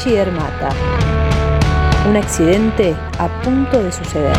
Pachydermata. Un accidente a punto de suceder.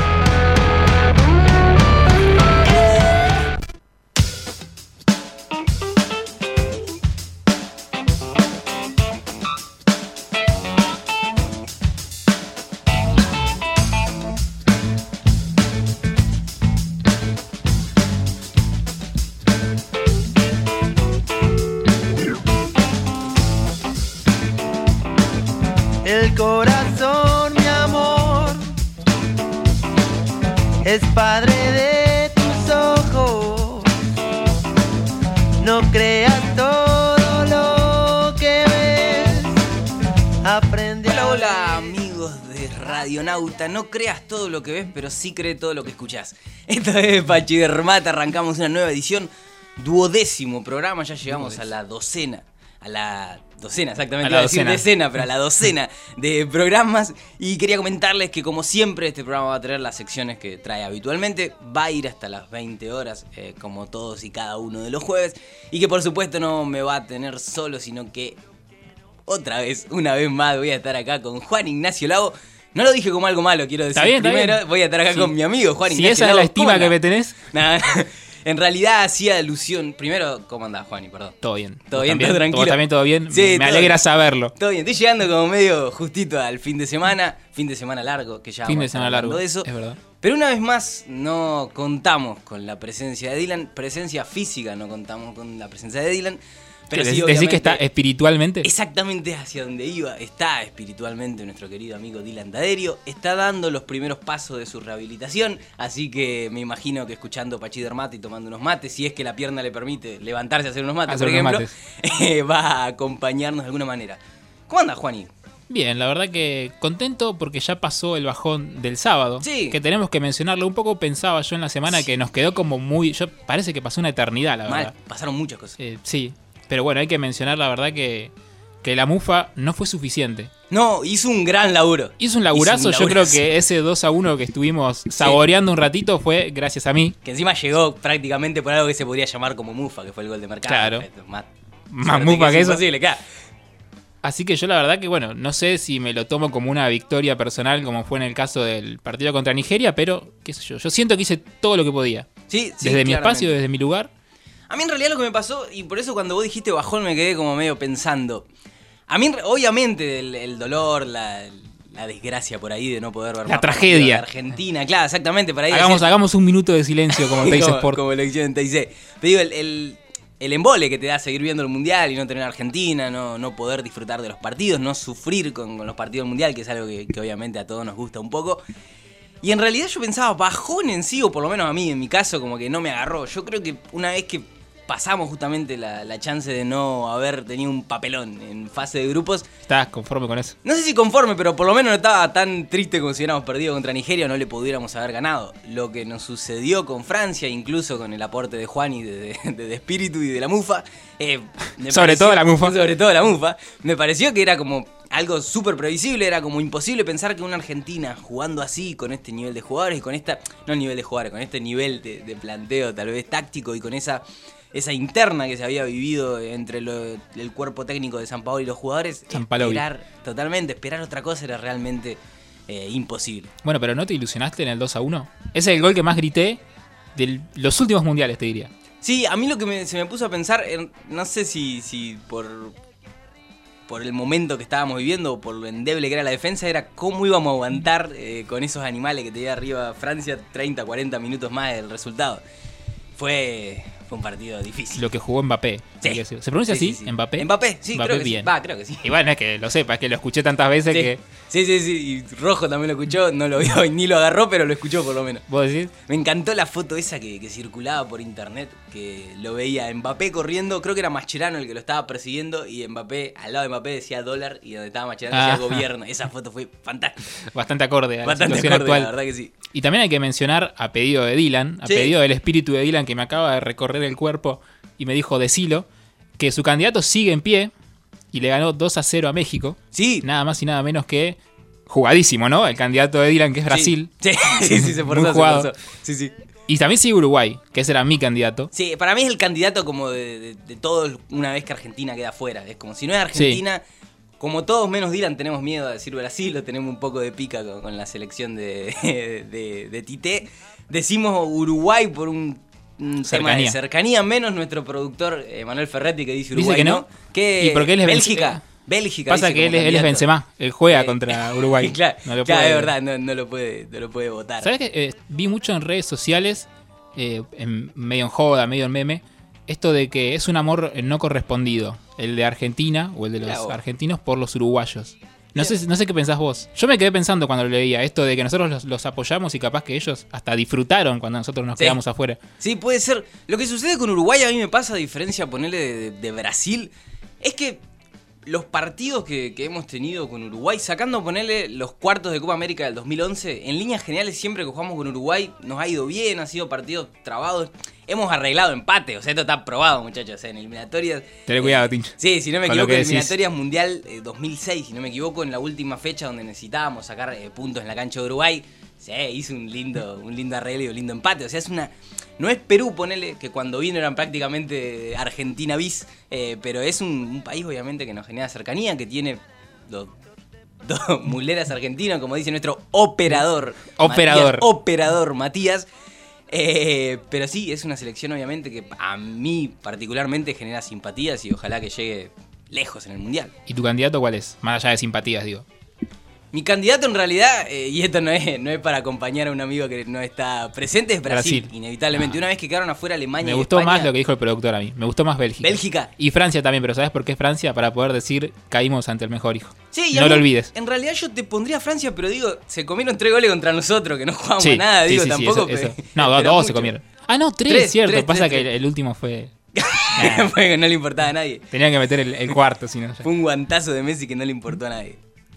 El corazón, mi amor, es padre de tus ojos. No creas todo lo que ves. Aprende Hola, a hola ver. amigos de Radionauta. No creas todo lo que ves, pero sí cree todo lo que escuchás. Esta es Pachydermata, arrancamos una nueva edición, 12º programa, ya llegamos a la docena. A la docena, exactamente, A la iba a decir docena. decena, pero a la docena de programas. Y quería comentarles que, como siempre, este programa va a traer las secciones que trae habitualmente. Va a ir hasta las 20 horas, como todos y cada uno de los jueves. Y que, por supuesto, no me va a tener solo, sino que otra vez, una vez más, voy a estar acá con Juan Ignacio Lago. No lo dije como algo malo, quiero decir. Está bien, está primero, bien. voy a estar acá Sí. con mi amigo Juan Si Ignacio esa es Lago. la estima ¿Cómo que andás? me tenés, Nada, en realidad hacía alusión. Primero, ¿cómo andás, Juani? Perdón. todo bien. Todo ¿Vos bien, también? todo tranquilo. ¿Vos también todo bien? Sí, me todo alegra bien. saberlo. Todo bien, estoy llegando como medio justito al fin de semana largo, que ya Fin vamos a de estar semana hablando largo, de eso. es verdad. Pero una vez más no contamos con la presencia de Dylan, presencia física, no contamos con la presencia de Dylan. Pero sí, Decís obviamente, que está espiritualmente. exactamente hacia donde iba. Está espiritualmente nuestro querido amigo Dylan Daderio. Está dando los primeros pasos de su rehabilitación. Así que me imagino que escuchando Pachydermata y tomando unos mates, si es que la pierna le permite levantarse a hacer unos mates, Hacer por unos ejemplo, va a acompañarnos de alguna manera. ¿Cómo andas, Juani? Bien, la verdad que contento porque ya pasó el bajón del sábado. Sí. Que tenemos que mencionarlo un poco. Pensaba yo en la semana que nos quedó como muy... Parece que pasó una eternidad, la verdad. Mal, pasaron muchas cosas. Sí, pero bueno, hay que mencionar la verdad que la mufa no fue suficiente. No, hizo un gran laburo. Hizo un laburazo, Hizo un yo creo laburazo. que ese 2-1 que estuvimos saboreando un ratito fue gracias a mí. Que encima llegó prácticamente por algo que se podría llamar como mufa, que fue el gol de Mercado. Claro. Esto es más Más mufa que es eso. imposible, claro. Así que yo la verdad que bueno, no sé si me lo tomo como una victoria personal como fue en el caso del partido contra Nigeria, pero qué sé yo siento que hice todo lo que podía. Sí, sí, Desde mi claramente. espacio, desde mi lugar. A mí en realidad lo que me pasó, y por eso cuando vos dijiste bajón me quedé como medio pensando. A mí obviamente el dolor, la desgracia por ahí de no poder ver La más tragedia. partidos de Argentina, claro, exactamente, por ahí Hagamos un minuto de silencio como Teis Sport. como lo hicieron en TIC. Pero digo, el embole que te da seguir viendo el Mundial y no tener Argentina, no poder disfrutar de los partidos, no sufrir con los partidos del Mundial, que es algo que obviamente a todos nos gusta un poco. Y en realidad yo pensaba, bajón en sí, o por lo menos a mí, en mi caso, como que no me agarró. Yo creo que una vez que pasamos justamente la chance de no haber tenido un papelón en fase de grupos, ¿Estás conforme con eso? no sé si conforme, pero por lo menos no estaba tan triste como si hubiéramos perdido contra Nigeria o no le pudiéramos haber ganado. Lo que nos sucedió con Francia, incluso con el aporte de Juani de espíritu y de la mufa. Sobre todo la mufa. Sobre todo la mufa. Me pareció que era como algo súper previsible, era como imposible pensar que una Argentina jugando así, con este nivel de jugadores y con esta... No nivel de jugadores, con este nivel de planteo tal vez táctico y con esa interna que se había vivido entre el cuerpo técnico de San Paolo y los jugadores, Sampaoli. esperar otra cosa era realmente imposible. Bueno, pero ¿no te ilusionaste en el 2-1? Ese es el gol que más grité de los últimos mundiales, te diría. Sí, a mí lo que se me puso a pensar, no sé si por el momento que estábamos viviendo o por lo endeble que era la defensa, era cómo íbamos a aguantar con esos animales que tenía arriba Francia 30, 40 minutos más del resultado. Fue un partido difícil. Lo que jugó Mbappé. Sí. hay que decir. ¿Se pronuncia Sí, así? sí, sí. ¿Mbappé? Mbappé, sí, Mbappé, creo que bien. sí. Va, creo que sí. Y bueno, es que lo sepa, es que lo escuché tantas veces Sí. que... Sí, y Rojo también lo escuchó, no lo vio y ni lo agarró, pero lo escuchó por lo menos. ¿Vos decís? Me encantó la foto esa que circulaba por internet, que lo veía a Mbappé corriendo, creo que era Mascherano el que lo estaba persiguiendo, y Mbappé, al lado de Mbappé decía dólar, y donde estaba Mascherano decía gobierno. Esa foto fue fantástica. Bastante acorde a la Bastante situación acorde, actual. la verdad que sí. Y también hay que mencionar, a pedido de Dylan, a Sí. pedido del espíritu de Dylan que me acaba de recorrer el cuerpo y me dijo, decilo, que su candidato sigue en pie y le ganó 2-0 a México. Sí. Nada más y nada menos que jugadísimo, ¿no? El candidato de Dylan, que es Brasil. Sí, se Muy forzó, jugado. se forzó. Sí. Y también sigue Uruguay, que ese era mi candidato. Sí, para mí es el candidato como de todos una vez que Argentina queda fuera. Es como si no es Argentina, como todos menos Dylan tenemos miedo a decir Brasil, o tenemos un poco de pica con la selección de Tite, decimos Uruguay por un tema de cercanía, menos nuestro productor Manuel Ferretti, que dice Uruguay. Dice que no. ¿Y porque él es Bélgica? Bélgica. Pasa que él es Benzema, él juega contra Uruguay. Claro, no lo es verdad, no lo puede votar. ¿Sabes qué? Vi mucho en redes sociales, medio en joda, medio en meme, esto de que es un amor no correspondido, el de Argentina o el de los argentinos por los uruguayos. No sé qué pensás vos. Yo me quedé pensando cuando lo leía, esto de que nosotros los apoyamos y capaz que ellos hasta disfrutaron cuando nosotros nos quedamos afuera. Sí, puede ser. Lo que sucede con Uruguay a mí me pasa, a diferencia, ponerle de Brasil, es que los partidos que hemos tenido con Uruguay, sacando ponerle los cuartos de Copa América del 2011, en líneas generales siempre que jugamos con Uruguay nos ha ido bien, han sido partidos trabados. Hemos arreglado empate, o sea, esto está probado, muchachos, en eliminatorias. Ten cuidado, Tincho. Sí, si no me equivoco, en eliminatorias Mundial 2006, si no me equivoco, en la última fecha donde necesitábamos sacar puntos en la cancha de Uruguay, hizo un lindo arreglo y un lindo empate. O sea, no es Perú, ponele, que cuando vino eran prácticamente Argentina bis, pero es un país obviamente que nos genera cercanía, que tiene dos muleras argentinas, como dice nuestro operador Matías. Pero sí, es una selección obviamente que a mí particularmente genera simpatías y ojalá que llegue lejos en el Mundial. ¿Y tu candidato cuál es? Más allá de simpatías, digo. Mi candidato en realidad, y esto no es para acompañar a un amigo que no está presente, es Brasil. Inevitablemente. Una vez que quedaron afuera Alemania y Me gustó España, más lo que dijo el productor a mí. Me gustó más Bélgica. Y Francia también, pero ¿sabes por qué Francia? Para poder decir, caímos ante el mejor hijo. Sí, no lo olvides. En realidad yo te pondría a Francia, pero digo, se comieron 3 goles contra nosotros, que no jugamos nada, digo, tampoco. Eso. No, 2 se comieron. Ah, no, 3, cierto. 3, pasa que el último fue... Fue que no le importaba a nadie. Tenían que meter el cuarto, si no. Fue un guantazo de Messi que no le importó a nadie.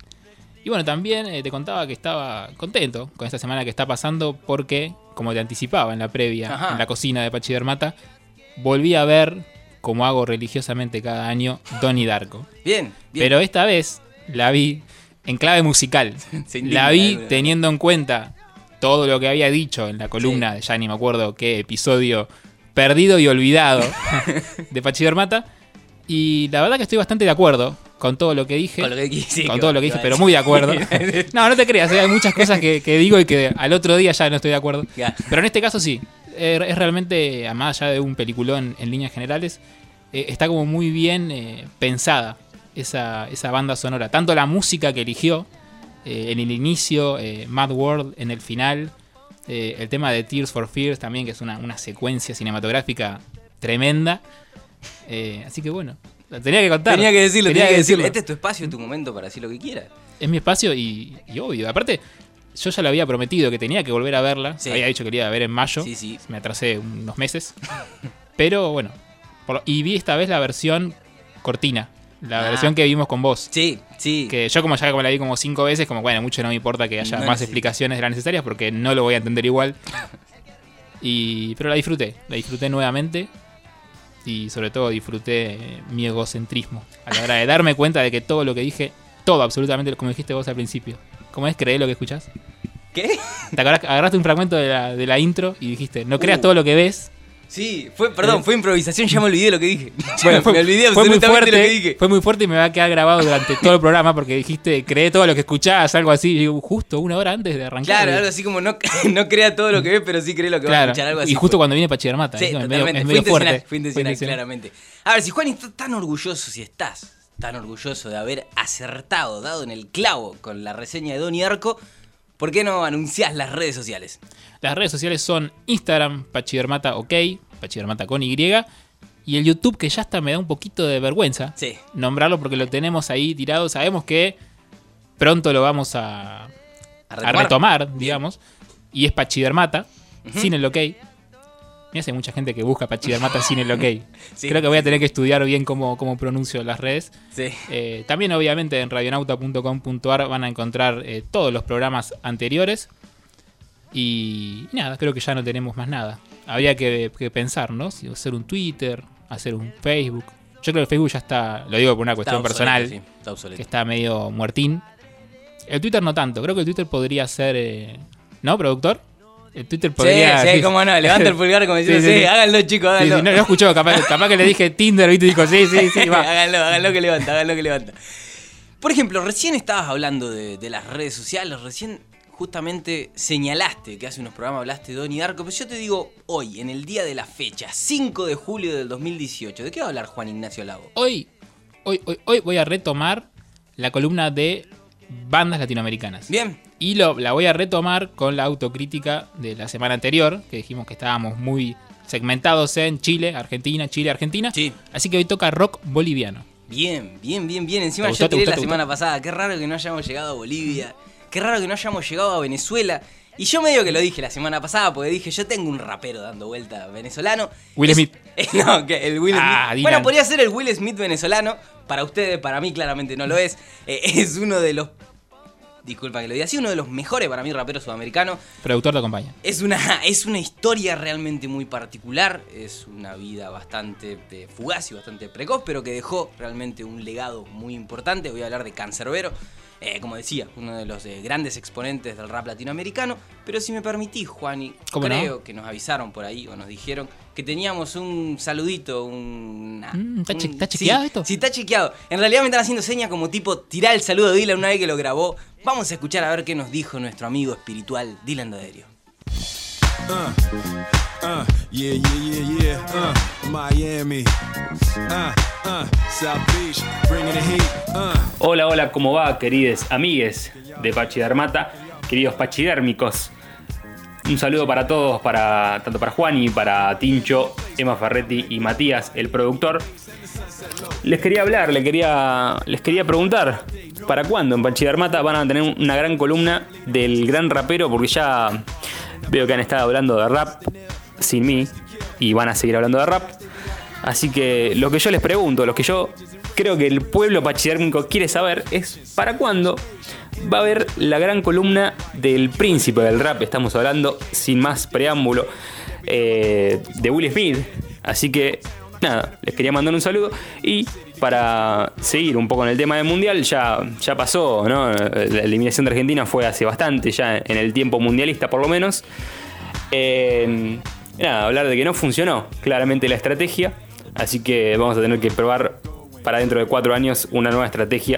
Y bueno, también te contaba que estaba contento con esta semana que está pasando porque, como te anticipaba en la previa, en la cocina de Pachydermata, volví a ver, como hago religiosamente cada año, Donnie Darko. Bien. Pero esta vez la vi en clave musical. La vi teniendo en cuenta todo lo que había dicho en la columna, ya ni me acuerdo qué episodio perdido y olvidado de Pachydermata. Y la verdad que estoy bastante de acuerdo con todo lo que dije. Con todo lo que dije, pero muy de acuerdo. No te creas, hay muchas cosas que digo y que al otro día ya no estoy de acuerdo. Pero en este caso sí. Es realmente, más allá de un peliculón en líneas generales, está como muy bien pensada esa banda sonora. Tanto la música que eligió en el inicio, Mad World en el final, el tema de Tears for Fears también, que es una secuencia cinematográfica tremenda. Así que bueno, tenía que contar. Tenía que decirlo. Este es tu espacio, tu momento para decir lo que quieras. Es mi espacio y obvio. Aparte, yo ya lo había prometido que tenía que volver a verla. Había dicho que la iba a ver en mayo. Sí. Me atrasé unos meses. Pero bueno. Y vi esta vez la versión cortina. La versión que vimos con vos. Sí. Que yo como la vi como 5 veces, como bueno, mucho no me importa que haya más explicaciones de las necesarias porque no lo voy a entender igual. Pero la disfruté nuevamente. Y sobre todo disfruté mi egocentrismo a la hora de darme cuenta de que todo lo que dije, todo absolutamente, como dijiste vos al principio. ¿Cómo es? ¿Creés lo que escuchás? ¿Qué? Te agarraste un fragmento de la intro y dijiste, no creas todo lo que ves. Sí, fue improvisación, ya me olvidé de lo que dije. Bueno, me olvidé absolutamente muy fuerte, de lo que dije. Fue muy fuerte y me va a quedar grabado durante todo el programa porque dijiste, creé todo lo que escuchás, algo así. Y digo, justo 1 hora antes de arrancar. Claro, algo así como no crea todo lo que ve, pero sí cree lo que va a escuchar, algo así. Y justo cuando viene Pachydermata. Sí, totalmente. Es medio fuerte. Fue intencional, claramente. A ver, si Juan está tan orgulloso, si estás tan orgulloso de haber acertado, dado en el clavo con la reseña de Donnie Darko, ¿por qué no anunciás las redes sociales? Las redes sociales son Instagram, Pachydermata OK, Pachydermata con Y, y el YouTube, que ya hasta me da un poquito de vergüenza nombrarlo porque lo tenemos ahí tirado. Sabemos que pronto lo vamos a retomar, digamos, y es Pachydermata, sin el OK. Me hace mucha gente que busca Pachydermata sin el OK. Creo que voy a tener que estudiar bien cómo pronuncio las redes. También obviamente en radionauta.com.ar van a encontrar todos los programas anteriores. Y nada, creo que ya no tenemos más nada. Habría que pensar, ¿no? Si hacer un Twitter, hacer un Facebook. Yo creo que el Facebook ya está, lo digo por una cuestión personal, está obsoleto. Que está medio muertín. El Twitter no tanto, creo que el Twitter podría ser... ¿No, productor? El Twitter podría... Sí, cómo no, levanta el pulgar como diciendo, sí, háganlo chicos, háganlo. No escuchó, capaz que le dije Tinder, ¿viste? Y dijo, sí, va. háganlo que levanta. Por ejemplo, recién estabas hablando de las redes sociales, recién justamente señalaste que hace unos programas hablaste de Donnie Darko, pero yo te digo hoy, en el día de la fecha, 5 de julio del 2018, ¿de qué va a hablar Juan Ignacio Lago? Hoy voy a retomar la columna de bandas latinoamericanas. Bien. Y la voy a retomar con la autocrítica de la semana anterior, que dijimos que estábamos muy segmentados en Chile, Argentina. Sí. Así que hoy toca rock boliviano. Bien. Encima yo tiré la semana pasada, qué raro que no hayamos llegado a Bolivia, qué raro que no hayamos llegado a Venezuela. Y yo medio que lo dije la semana pasada, porque dije, yo tengo un rapero dando vuelta venezolano. Will Smith. No, que el Will Smith. Dylan. Bueno, podría ser el Will Smith venezolano. Para ustedes, para mí claramente no lo es. Es uno de los... Disculpa que lo diga así, uno de los mejores para mí raperos sudamericanos. Productor te acompaña. Es una historia realmente muy particular. Es una vida bastante fugaz y bastante precoz, pero que dejó realmente un legado muy importante. Voy a hablar de Canserbero. Como decía, uno de los grandes exponentes del rap latinoamericano. Pero si me permitís, Juani, creo que nos avisaron por ahí o nos dijeron que teníamos un saludito, ¿Está chequeado esto? Sí, está chequeado. En realidad me están haciendo señas como tipo tirar el saludo de Dylan una vez que lo grabó. Vamos a escuchar a ver qué nos dijo nuestro amigo espiritual Dylan D'Addario. Miami. South Beach, bringing the heat. Hola, ¿cómo va, queridos amigues de Pachydermata, queridos pachidérmicos? Un saludo para todos, tanto para Juani, para Tincho, Emma Ferretti y Matías, el productor. Les quería hablar, les quería preguntar, ¿para cuándo en Pachydermata van a tener una gran columna del gran rapero? Porque ya veo que han estado hablando de rap sin mí y van a seguir hablando de rap. Así que lo que yo les pregunto, lo que yo creo que el pueblo pachidérmico quiere saber es ¿para cuándo va a haber la gran columna del príncipe del rap? Estamos hablando, sin más preámbulo, de Will Smith. Así que nada, les quería mandar un saludo. Y para seguir un poco en el tema del mundial, ya pasó, ¿no? La eliminación de Argentina fue hace bastante, ya en el tiempo mundialista por lo menos. Nada, hablar de que no funcionó claramente la estrategia. Así que vamos a tener que probar para dentro de 4 años una nueva estrategia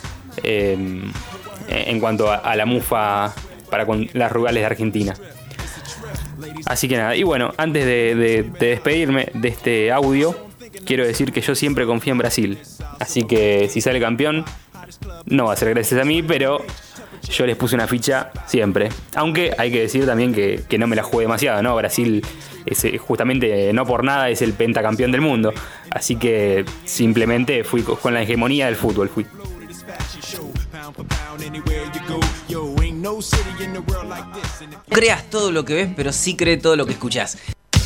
en cuanto a la mufa para con las rurales de Argentina. Así que nada, y bueno, antes de despedirme de este audio, quiero decir que yo siempre confío en Brasil. Así que si sale campeón, no va a ser gracias a mí, pero yo les puse una ficha siempre. Aunque hay que decir también que no me la jugué demasiado, ¿no? Brasil justamente no por nada es el pentacampeón del mundo. Así que simplemente fui con la hegemonía del fútbol. No creas todo lo que ves, pero sí cree todo lo que escuchás.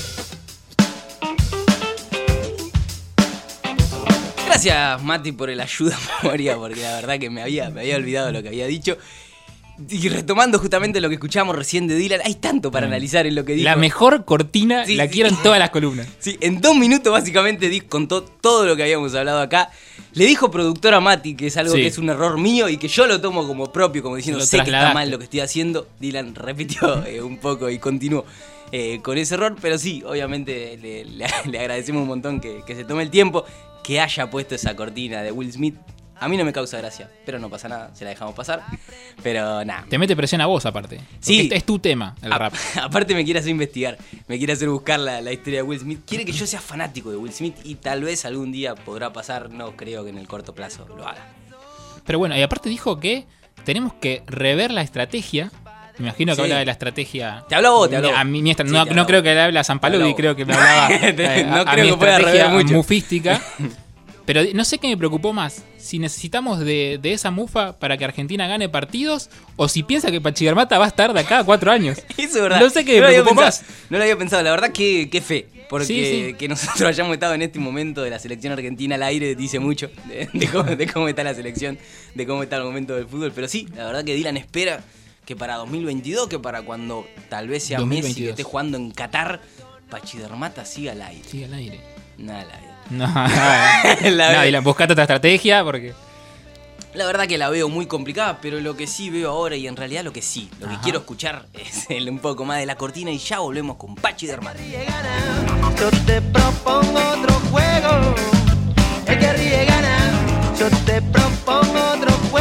Gracias, Mati, por el ayuda a memoria, porque la verdad que me había olvidado lo que había dicho. Y retomando justamente lo que escuchamos recién de Dylan, hay tanto para analizar en lo que dijo. La mejor cortina la quiero en todas las columnas. Sí, en 2 minutos básicamente contó todo lo que habíamos hablado acá. Le dijo productor a Mati, que es algo que es un error mío y que yo lo tomo como propio, como diciendo, sé que está mal lo que estoy haciendo. Dylan repitió un poco y continuó con ese error, pero sí, obviamente le agradecemos un montón que se tome el tiempo, que haya puesto esa cortina de Will Smith. A mí no me causa gracia, pero no pasa nada, se la dejamos pasar. Pero nada. Te mete presión a vos aparte. Sí. Este es tu tema, el rap. Aparte me quiere hacer investigar, me quiere hacer buscar la historia de Will Smith. Quiere que yo sea fanático de Will Smith y tal vez algún día podrá pasar, no creo que en el corto plazo lo haga. Pero bueno, y aparte dijo que tenemos que rever la estrategia. Me imagino que habla de la estrategia. Te habló vos, te habló. A mí no creo que le hable a Sampaoli, creo que me hablaba no a creo mi que pueda estrategia mucho. Mufística. Pero no sé qué me preocupó más, si necesitamos de esa mufa para que Argentina gane partidos o si piensa que Pachydermata va a estar de acá a 4 años. Eso es verdad. No sé qué me preocupó más. No lo había pensado, la verdad que fe. Porque sí. que nosotros hayamos estado en este momento de la selección argentina al aire dice mucho de cómo está la selección, de cómo está el momento del fútbol. Pero sí, la verdad que Dylan espera que para 2022, que para cuando tal vez sea 2022. Messi que esté jugando en Qatar, Pachydermata siga al aire. Siga al aire. Nada, al aire. No, Dylan, buscate otra estrategia porque... La verdad que la veo muy complicada, pero lo que sí veo ahora y en realidad lo que quiero escuchar es un poco más de la cortina y ya volvemos con Pachydermata. Yo te propongo otro juego, el que ríe gana. Yo te propongo otro juego.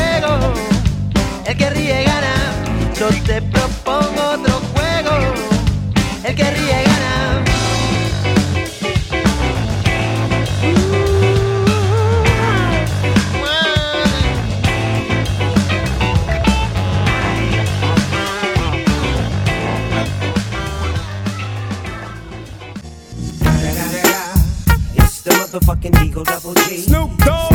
Yo te propongo otro juego, el que ríe gana. It's the motherfucking Eagle Double G. Snoop Dogg.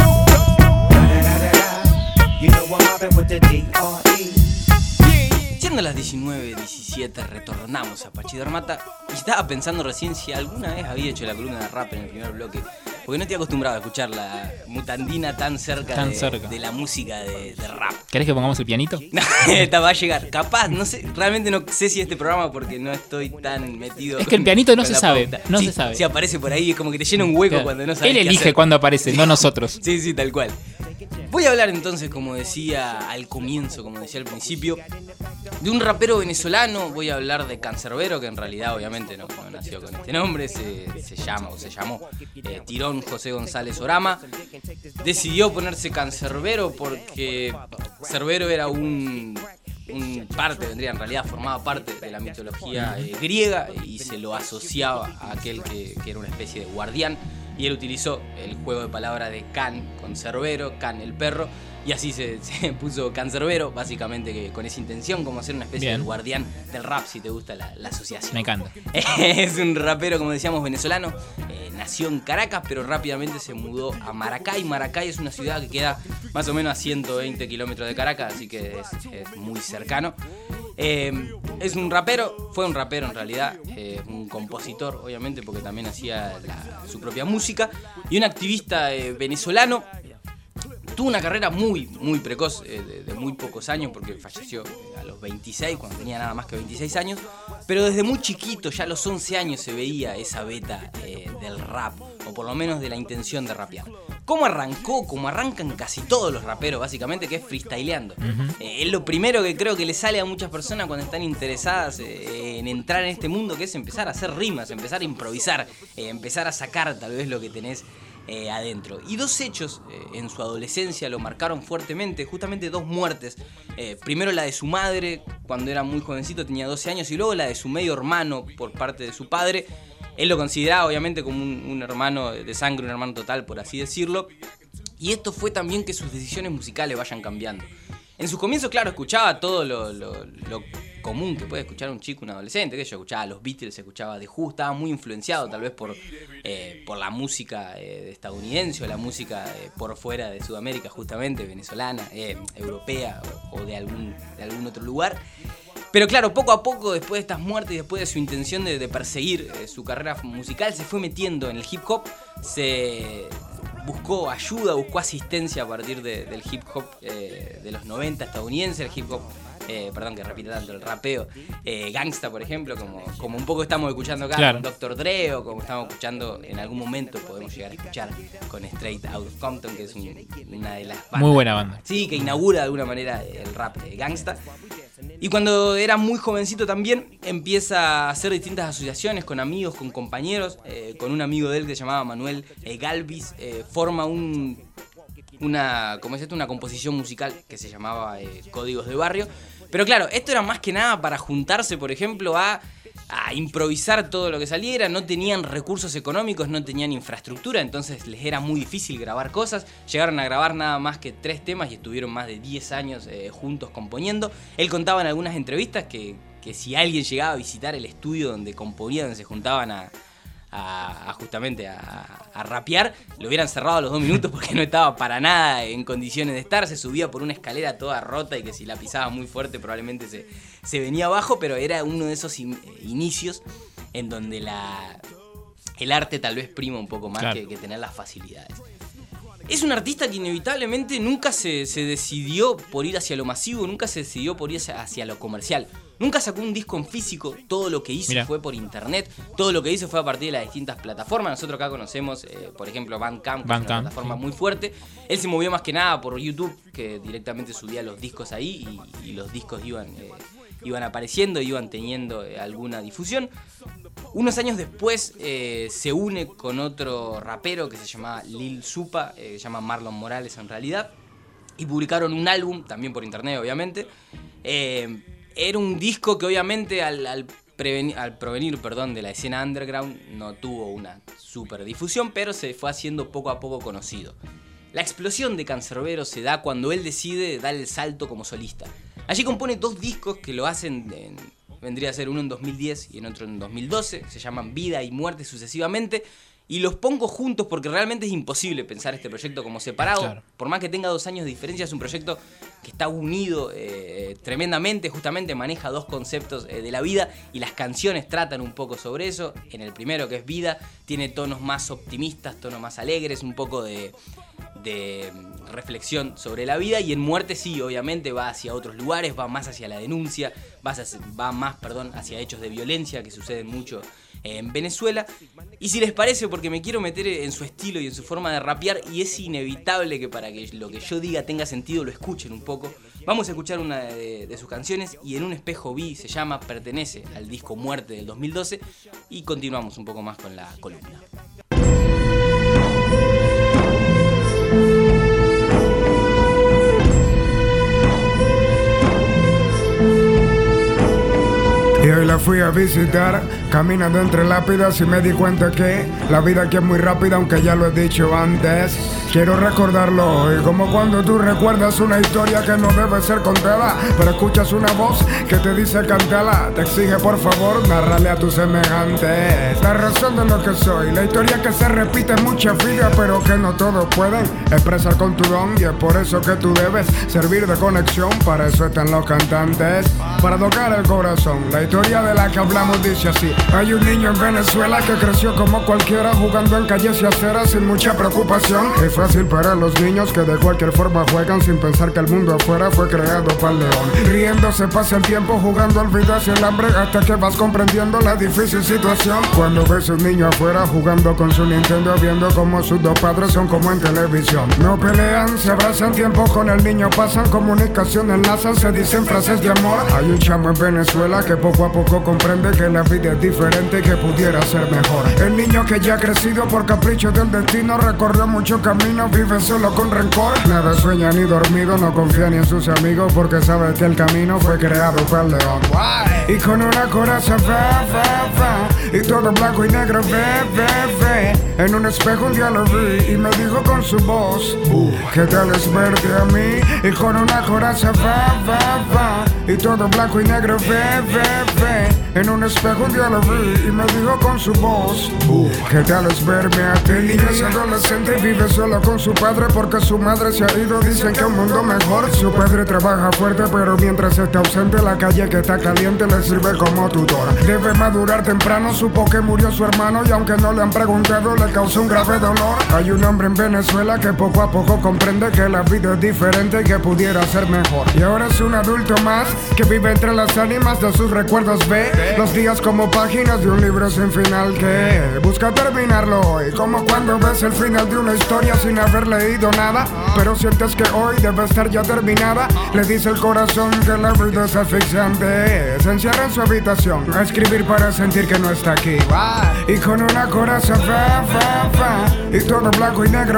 You know I'm mobbing with the D.R.E. Siendo las 19:17 retornamos a Pachidormata y estaba pensando recién si alguna vez había hecho la columna de rap en el primer bloque, porque no estoy acostumbrado a escuchar la mutandina tan cerca de la música de rap. ¿Querés que pongamos el pianito? Esta va a llegar, capaz, no sé, realmente no sé si este programa porque no estoy tan metido. Es que el pianito no con se la sabe, pauta. no Sí, se sabe. Si aparece por ahí es como que te llena un hueco Claro. cuando no sabes Él qué elige hacer. cuando aparece, no nosotros. Sí, tal cual. Voy a hablar entonces, como decía al comienzo, como decía al principio, de un rapero venezolano. Voy a hablar de Cancerbero, que en realidad obviamente no nació con este nombre, se llamó Tirón José González Orama. Decidió ponerse Cancerbero porque Cerbero era formaba parte de la mitología griega y se lo asociaba a aquel que era una especie de guardián. Y él utilizó el juego de palabras de Can con Cerbero, Can el perro, y así se puso Cancerbero, básicamente con esa intención, como ser una especie Bien. de guardián del rap, si te gusta la asociación. Me encanta. Es un rapero, como decíamos, venezolano. Nació en Caracas, pero rápidamente se mudó a Maracay. Maracay es una ciudad que queda más o menos a 120 kilómetros de Caracas, así que es muy cercano. Es un rapero, fue un rapero en realidad, un compositor obviamente porque también hacía su propia música, y un activista venezolano. Tuvo una carrera muy precoz, de muy pocos años, porque falleció a los 26, cuando tenía nada más que 26 años, pero desde muy chiquito, ya a los 11 años se veía esa beta del rap, o por lo menos de la intención de rapear. ¿Cómo arrancó? Como arrancan casi todos los raperos, básicamente, que es freestyleando. Es lo primero que creo que le sale a muchas personas cuando están interesadas en entrar en este mundo, que es empezar a hacer rimas, empezar a improvisar, empezar a sacar tal vez lo que tenés adentro. Y dos hechos en su adolescencia lo marcaron fuertemente, justamente dos muertes. Primero la de su madre, cuando era muy jovencito, tenía 12 años, y luego la de su medio hermano por parte de su padre. Él lo consideraba obviamente como un hermano de sangre, un hermano total, por así decirlo. Y esto fue también que sus decisiones musicales vayan cambiando. En sus comienzos, claro, escuchaba todo lo común que puede escuchar un chico, un adolescente, que yo escuchaba los Beatles, escuchaba The Who, estaba muy influenciado tal vez por la música estadounidense o la música por fuera de Sudamérica, justamente, venezolana, europea o de algún otro lugar. Pero claro, poco a poco, después de estas muertes y después de su intención de perseguir su carrera musical, se fue metiendo en el hip hop, se buscó ayuda, buscó asistencia a partir del hip hop de los 90 estadounidense, el hip hop, perdón que repita tanto, el rapeo, gangsta, por ejemplo, como un poco estamos escuchando acá, claro, con Dr. Dre, o como estamos escuchando en algún momento, podemos llegar a escuchar con Straight Outta Compton, que es una de las bandas. Muy buena banda. Sí, que inaugura de alguna manera el rap gangsta. Y cuando era muy jovencito también empieza a hacer distintas asociaciones con amigos, con compañeros, con un amigo de él que se llamaba Manuel Galvis, forma una composición musical que se llamaba Códigos de Barrio. Pero claro, esto era más que nada para juntarse, por ejemplo, a improvisar todo lo que saliera. No tenían recursos económicos, no tenían infraestructura, entonces les era muy difícil grabar cosas. Llegaron a grabar nada más que 3 temas y estuvieron más de 10 años juntos componiendo. Él contaba en algunas entrevistas que si alguien llegaba a visitar el estudio donde componían, donde se juntaban justamente a rapear, lo hubieran cerrado a los 2 minutos porque no estaba para nada en condiciones de estar. Se subía por una escalera toda rota y que si la pisaba muy fuerte probablemente se venía abajo, pero era uno de esos inicios en donde el arte tal vez prima un poco más, claro, que tener las facilidades. Es un artista que inevitablemente nunca se decidió por ir hacia lo masivo, nunca se decidió por ir hacia lo comercial. Nunca sacó un disco en físico, todo lo que hizo fue por internet, todo lo que hizo fue a partir de las distintas plataformas. Nosotros acá conocemos, por ejemplo, Bandcamp, que es una plataforma muy fuerte. Él se movió más que nada por YouTube, que directamente subía los discos ahí y los discos iban apareciendo, iban teniendo alguna difusión. Unos años después se une con otro rapero que se llamaba Lil Supa, se llama Marlon Morales en realidad, y publicaron un álbum, también por internet obviamente. Era un disco que obviamente al provenir de la escena underground no tuvo una super difusión, pero se fue haciendo poco a poco conocido. La explosión de Cancerbero se da cuando él decide dar el salto como solista. Allí compone 2 discos que lo hacen, vendría a ser uno en 2010 y en otro en 2012, se llaman Vida y Muerte sucesivamente, y los pongo juntos porque realmente es imposible pensar este proyecto como separado. Claro. Por más que tenga 2 años de diferencia, es un proyecto que está unido tremendamente, justamente maneja 2 conceptos de la vida y las canciones tratan un poco sobre eso. En el primero, que es Vida, tiene tonos más optimistas, tonos más alegres, un poco de reflexión sobre la vida, y en Muerte sí, obviamente va hacia otros lugares, va más hacia la denuncia, va más hacia hechos de violencia que suceden mucho en Venezuela. Y si les parece, porque me quiero meter en su estilo y en su forma de rapear, y es inevitable que para que lo que yo diga tenga sentido lo escuchen un poco, vamos a escuchar una de sus canciones, y En un espejo vi, se llama, pertenece al disco Muerte del 2012, y continuamos un poco más con la columna. Y hoy la fui a visitar, caminando entre lápidas, y me di cuenta que la vida aquí es muy rápida, aunque ya lo he dicho antes. Quiero recordarlo hoy, como cuando tú recuerdas una historia que no debe ser contada, pero escuchas una voz que te dice cántala, te exige por favor narrarle a tus semejantes la razón de lo que soy, la historia que se repite en mucha vida, pero que no todos pueden expresar con tu don, y es por eso que tú debes servir de conexión. Para eso están los cantantes, para tocar el corazón. La historia de la que hablamos dice así: hay un niño en Venezuela que creció como cualquiera, jugando en calles y aceras sin mucha preocupación. Es fácil para los niños que de cualquier forma juegan sin pensar que el mundo afuera fue creado para el león. Riéndose pasa el tiempo, jugando olvidas el hambre, hasta que vas comprendiendo la difícil situación. Cuando ves a un niño afuera jugando con su Nintendo, viendo como sus 2 padres son como en televisión. No pelean, se abrazan, tiempo con el niño pasan, comunicación enlazan, se dicen frases de amor. Hay un chamo en Venezuela que poco a poco comprende que la vida es diferente y que pudiera ser mejor. El niño que ya ha crecido por capricho del destino, recorrió mucho camino, vive solo con rencor. Nada sueña ni dormido, no confía ni en sus amigos, porque sabe que el camino fue creado para el león. Y con una coraza va, y todo blanco y negro ve. En un espejo un día lo vi y me dijo con su voz: ¿qué tal es verte a mí? Y con una coraza va, y todo blanco y negro ve. En un espejo un día lo vi y me dijo con su voz: ¿qué tal es verme a ti? El niño es adolescente y vive solo con su padre porque su madre se ha ido, dicen que un mundo mejor. Su padre trabaja fuerte, pero mientras está ausente, la calle que está caliente le sirve como tutor. Debe madurar temprano, supo que murió su hermano, y aunque no le han preguntado, le causó un grave dolor. Hay un hombre en Venezuela que poco a poco comprende que la vida es diferente y que pudiera ser mejor. Y ahora es un adulto más que vive entre las ánimas de sus recuerdos, ve los días como páginas de un libro sin final que busca terminarlo hoy, como cuando ves el final de una historia sin haber leído nada, pero sientes que hoy debe estar ya terminada. Le dice el corazón que la vida es asfixiante, se encierra en su habitación a escribir para sentir que no está aquí. Y con una coraza va, y todo blanco y negro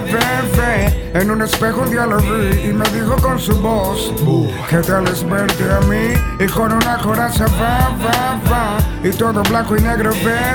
ve. En un espejo un día lo vi y me dijo con su voz: ¿qué tal es verte a mí? Y con una coraza va, y todo blanco y negro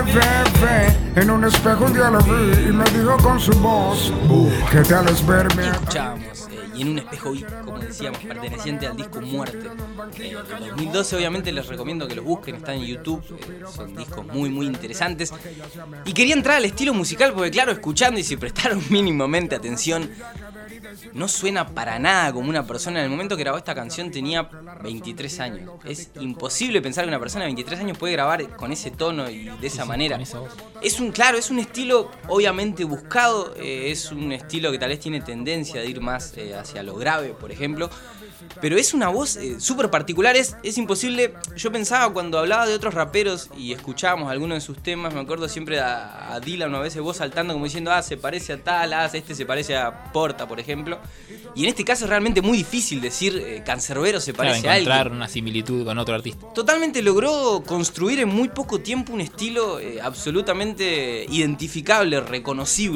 ve. En un espejo un día lo vi y me dijo con su voz: ¿qué tal es verme? Escuchábamos Y en un espejo vi, como decíamos, perteneciente al disco Muerte del 2012. Obviamente les recomiendo que los busquen, están en YouTube, son discos muy muy interesantes. Y quería entrar al estilo musical porque claro, escuchando y si prestaron mínimamente atención, no suena para nada como una persona. En el momento que grabó esta canción tenía 23 años. Es imposible pensar que una persona de 23 años puede grabar con ese tono y de esa manera. Es un estilo obviamente buscado, es un estilo que tal vez tiene tendencia de ir más hacia lo grave, por ejemplo. Pero es una voz súper particular, es imposible. Yo pensaba cuando hablaba de otros raperos y escuchábamos algunos de sus temas, me acuerdo siempre a Dylan, a veces vos saltando como diciendo, se parece a tal, este se parece a Porta, por ejemplo. Y en este caso es realmente muy difícil decir Cancerbero se parece a alguien. Encontrar una similitud con otro artista. Totalmente logró construir en muy poco tiempo un estilo absolutamente identificable, reconocible.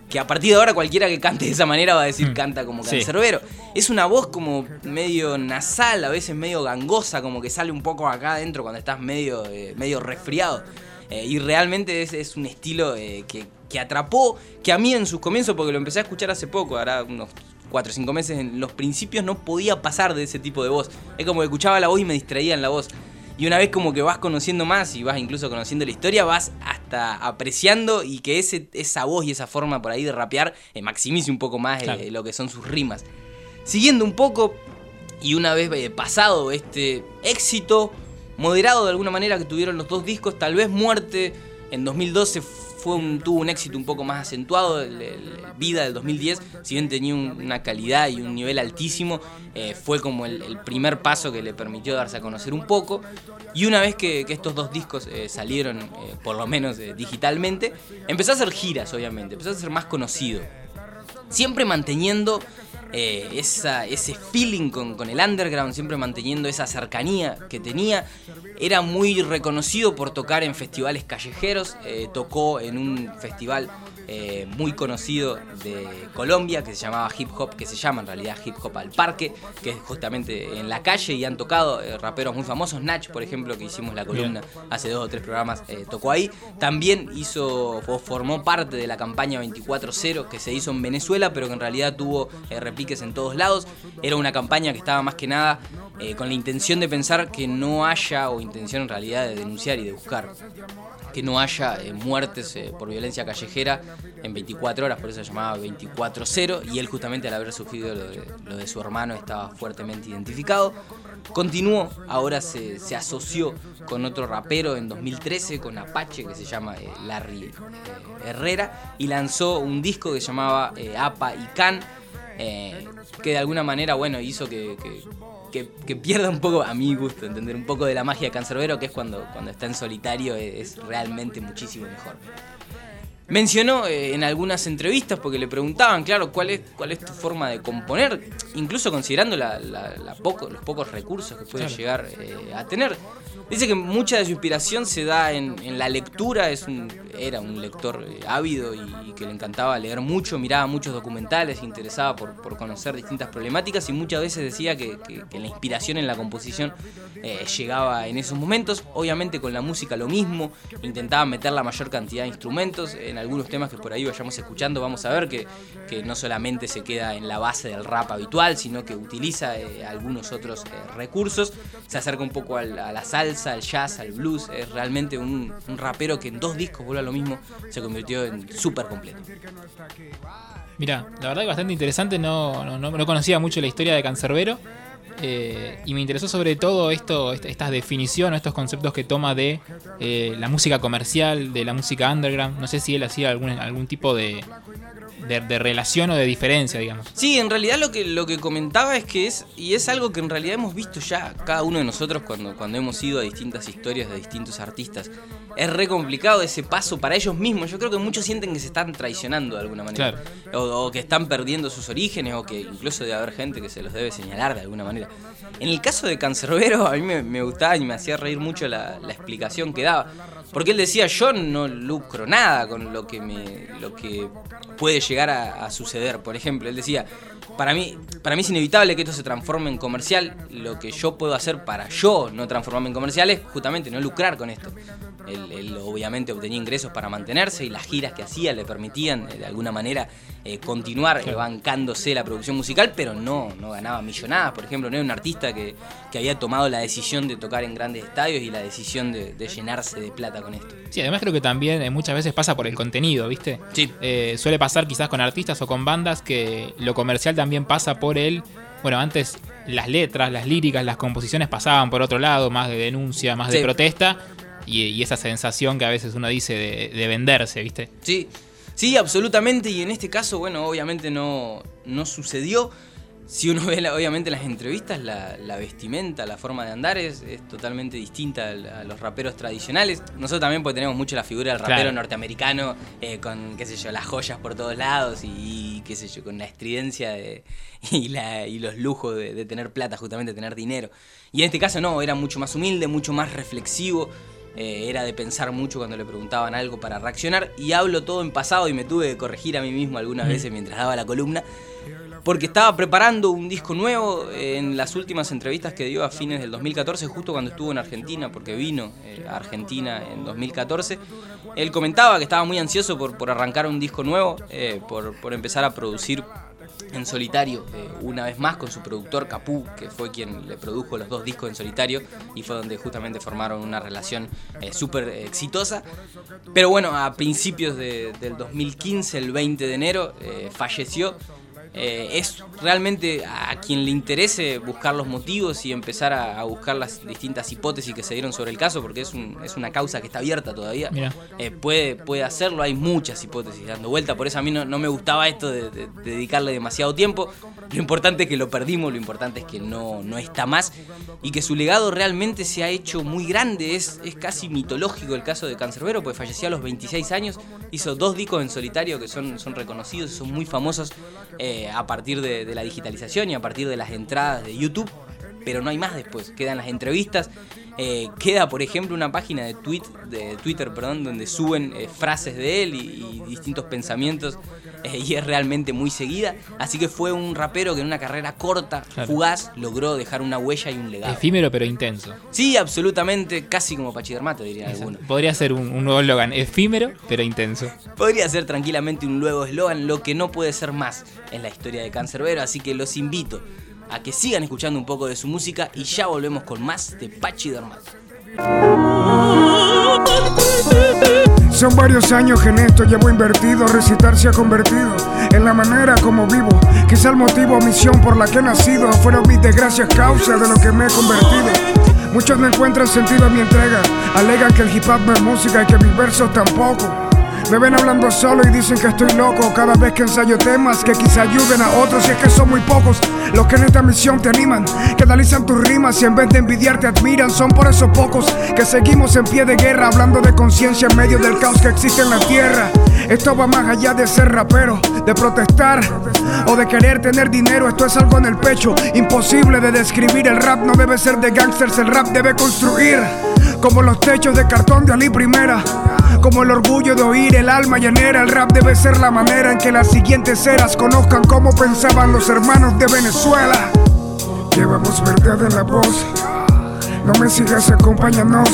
que a partir de ahora cualquiera que cante de esa manera va a decir canta como Canserbero. Es una voz como medio nasal, a veces medio gangosa, como que sale un poco acá adentro cuando estás medio resfriado. Y realmente es un estilo que atrapó, que a mí en sus comienzos, porque lo empecé a escuchar hace poco, ahora unos 4 o 5 meses, en los principios no podía pasar de ese tipo de voz. Es como que escuchaba la voz y me distraía en la voz. Y una vez como que vas conociendo más y vas incluso conociendo la historia, vas hasta apreciando y que esa voz y esa forma por ahí de rapear maximice un poco más lo que son sus rimas. Siguiendo un poco, y una vez pasado este éxito moderado de alguna manera que tuvieron los 2 discos, tal vez Muerte en 2012 tuvo un éxito un poco más acentuado. Vida del 2010, si bien tenía una calidad y un nivel altísimo, fue como el primer paso que le permitió darse a conocer un poco. Y una vez que estos 2 discos salieron, por lo menos digitalmente, empezó a hacer giras, obviamente, empezó a ser más conocido, siempre manteniendo ese feeling con el underground, siempre manteniendo esa cercanía que tenía. Era muy reconocido por tocar en festivales callejeros, tocó en un festival muy conocido de Colombia que se llamaba Hip Hop, que se llama en realidad Hip Hop al Parque, que es justamente en la calle, y han tocado raperos muy famosos. Nach, por ejemplo, que hicimos la columna hace 2 o 3 programas, tocó ahí. También formó parte de la campaña 24-0 que se hizo en Venezuela, pero que en realidad tuvo repliques en todos lados. Era una campaña que estaba más que nada con la intención de pensar que no haya, o intención en realidad de denunciar y de buscar que no haya muertes por violencia callejera en 24 horas, por eso se llamaba 24-0, y él justamente al haber sufrido lo de su hermano estaba fuertemente identificado. Continuó, ahora se asoció con otro rapero en 2013, con Apache, que se llama Larry Herrera, y lanzó un disco que se llamaba Apa y Can, que de alguna manera, bueno, hizo que pierda un poco, a mi gusto, entender un poco de la magia de Canserbero, que es cuando está en solitario, es realmente muchísimo mejor. Mencionó en algunas entrevistas, porque le preguntaban, claro, ¿cuál es tu forma de componer? Incluso considerando los pocos recursos que puede llegar a tener. Dice que mucha de su inspiración se da en la lectura. Era un lector ávido y que le encantaba leer mucho, miraba muchos documentales, se interesaba por conocer distintas problemáticas, y muchas veces decía que la inspiración en la composición llegaba en esos momentos. Obviamente con la música lo mismo, intentaba meter la mayor cantidad de instrumentos. En algunos temas que por ahí vayamos escuchando vamos a ver que no solamente se queda en la base del rap habitual, sino que utiliza algunos otros recursos. Se acerca un poco a la salsa, al jazz, al blues. Es realmente un rapero que en 2 discos, vuelve a lo mismo, se convirtió en súper completo. Mirá, la verdad que bastante interesante. No conocía mucho la historia de Canserbero, y me interesó sobre todo estas definiciones, estos conceptos que toma de la música comercial, de la música underground. No sé si él hacía algún tipo de relación o de diferencia, digamos. Sí, en realidad lo que comentaba es que es algo que en realidad hemos visto ya cada uno de nosotros cuando hemos ido a distintas historias de distintos artistas. Es re complicado ese paso para ellos mismos. Yo creo que muchos sienten que se están traicionando de alguna manera. Claro. O que están perdiendo sus orígenes, o que incluso debe haber gente que se los debe señalar de alguna manera. En el caso de Canserbero, a mí me gustaba y me hacía reír mucho la explicación que daba. Porque él decía, yo no lucro nada con lo que puede llegar a suceder. Por ejemplo, él decía, para mí es inevitable que esto se transforme en comercial. Lo que yo puedo hacer para yo no transformarme en comercial es justamente no lucrar con esto. Él obviamente obtenía ingresos para mantenerse, y las giras que hacía le permitían de alguna manera continuar bancándose la producción musical, pero no ganaba millonadas. Por ejemplo, no era un artista que había tomado la decisión de tocar en grandes estadios y la decisión de llenarse de plata con esto. Sí, además creo que también muchas veces pasa por el contenido, ¿viste? Sí. Suele pasar quizás con artistas o con bandas que lo comercial también pasa por bueno, antes las letras, las líricas, las composiciones pasaban por otro lado, más de denuncia, más de protesta, y esa sensación que a veces uno dice de venderse, ¿viste? Sí, absolutamente, y en este caso, bueno, obviamente no sucedió. Si uno ve obviamente las entrevistas, la vestimenta, la forma de andar es totalmente distinta a los raperos tradicionales. Nosotros también porque tenemos mucho la figura del rapero norteamericano, con, qué sé yo, las joyas por todos lados y qué sé yo, con la estridencia y los lujos de tener plata, justamente tener dinero. Y en este caso no, era mucho más humilde, mucho más reflexivo. era de pensar mucho cuando le preguntaban algo para reaccionar, y hablo todo en pasado y me tuve que corregir a mí mismo algunas veces mientras daba la columna, porque estaba preparando un disco nuevo. En las últimas entrevistas que dio a fines del 2014, justo cuando estuvo en Argentina, porque vino a Argentina en 2014, él comentaba que estaba muy ansioso por arrancar un disco nuevo, por empezar a producir en solitario, una vez más con su productor Capú, que fue quien le produjo los 2 discos en solitario y fue donde justamente formaron una relación súper exitosa. Pero bueno, a principios del 2015, el 20 de enero, falleció. Es realmente a quien le interese buscar los motivos y empezar a buscar las distintas hipótesis que se dieron sobre el caso, porque es una causa que está abierta todavía. Puede hacerlo, hay muchas hipótesis dando vuelta, por eso a mí no me gustaba esto de dedicarle demasiado tiempo. Lo importante es que lo perdimos, lo importante es que no está más y que su legado realmente se ha hecho muy grande. Es casi mitológico el caso de Cancerbero, porque falleció a los 26 años, hizo 2 discos en solitario que son reconocidos, son muy famosos a partir de la digitalización y a partir de las entradas de YouTube, pero no hay más después, quedan las entrevistas. Queda, por ejemplo, una página de Twitter, donde suben frases de él y distintos pensamientos, y es realmente muy seguida. Así que fue un rapero que en una carrera corta, fugaz, logró dejar una huella y un legado. Efímero pero intenso. Sí, absolutamente, casi como Pachydermata, diría alguno. Podría ser un nuevo eslogan, efímero pero intenso. Podría ser tranquilamente un nuevo eslogan, lo que no puede ser más en la historia de Cancerbero, así que los invito a que sigan escuchando un poco de su música y ya volvemos con más de Pachydermata. Son varios años que en esto llevo invertido, recitar se ha convertido en la manera como vivo. Quizá el motivo o misión por la que he nacido fueron mis desgracias causa de lo que me he convertido. Muchos no encuentran sentido en mi entrega, alegan que el hip hop no es música y que mis versos tampoco. Me ven hablando solo y dicen que estoy loco cada vez que ensayo temas que quizá ayuden a otros, y es que son muy pocos los que en esta misión te animan, que analizan tus rimas y en vez de envidiar te admiran. Son por esos pocos que seguimos en pie de guerra, hablando de conciencia en medio del caos que existe en la tierra. Esto va más allá de ser rapero, de protestar o de querer tener dinero. Esto es algo en el pecho, imposible de describir. El rap no debe ser de gangsters, el rap debe construir como los techos de cartón de Ali Primera, como el orgullo de oír el alma llanera. El rap debe ser la manera en que las siguientes eras conozcan cómo pensaban los hermanos de Venezuela. Llevamos verdad en la voz, no me sigas, acompáñanos.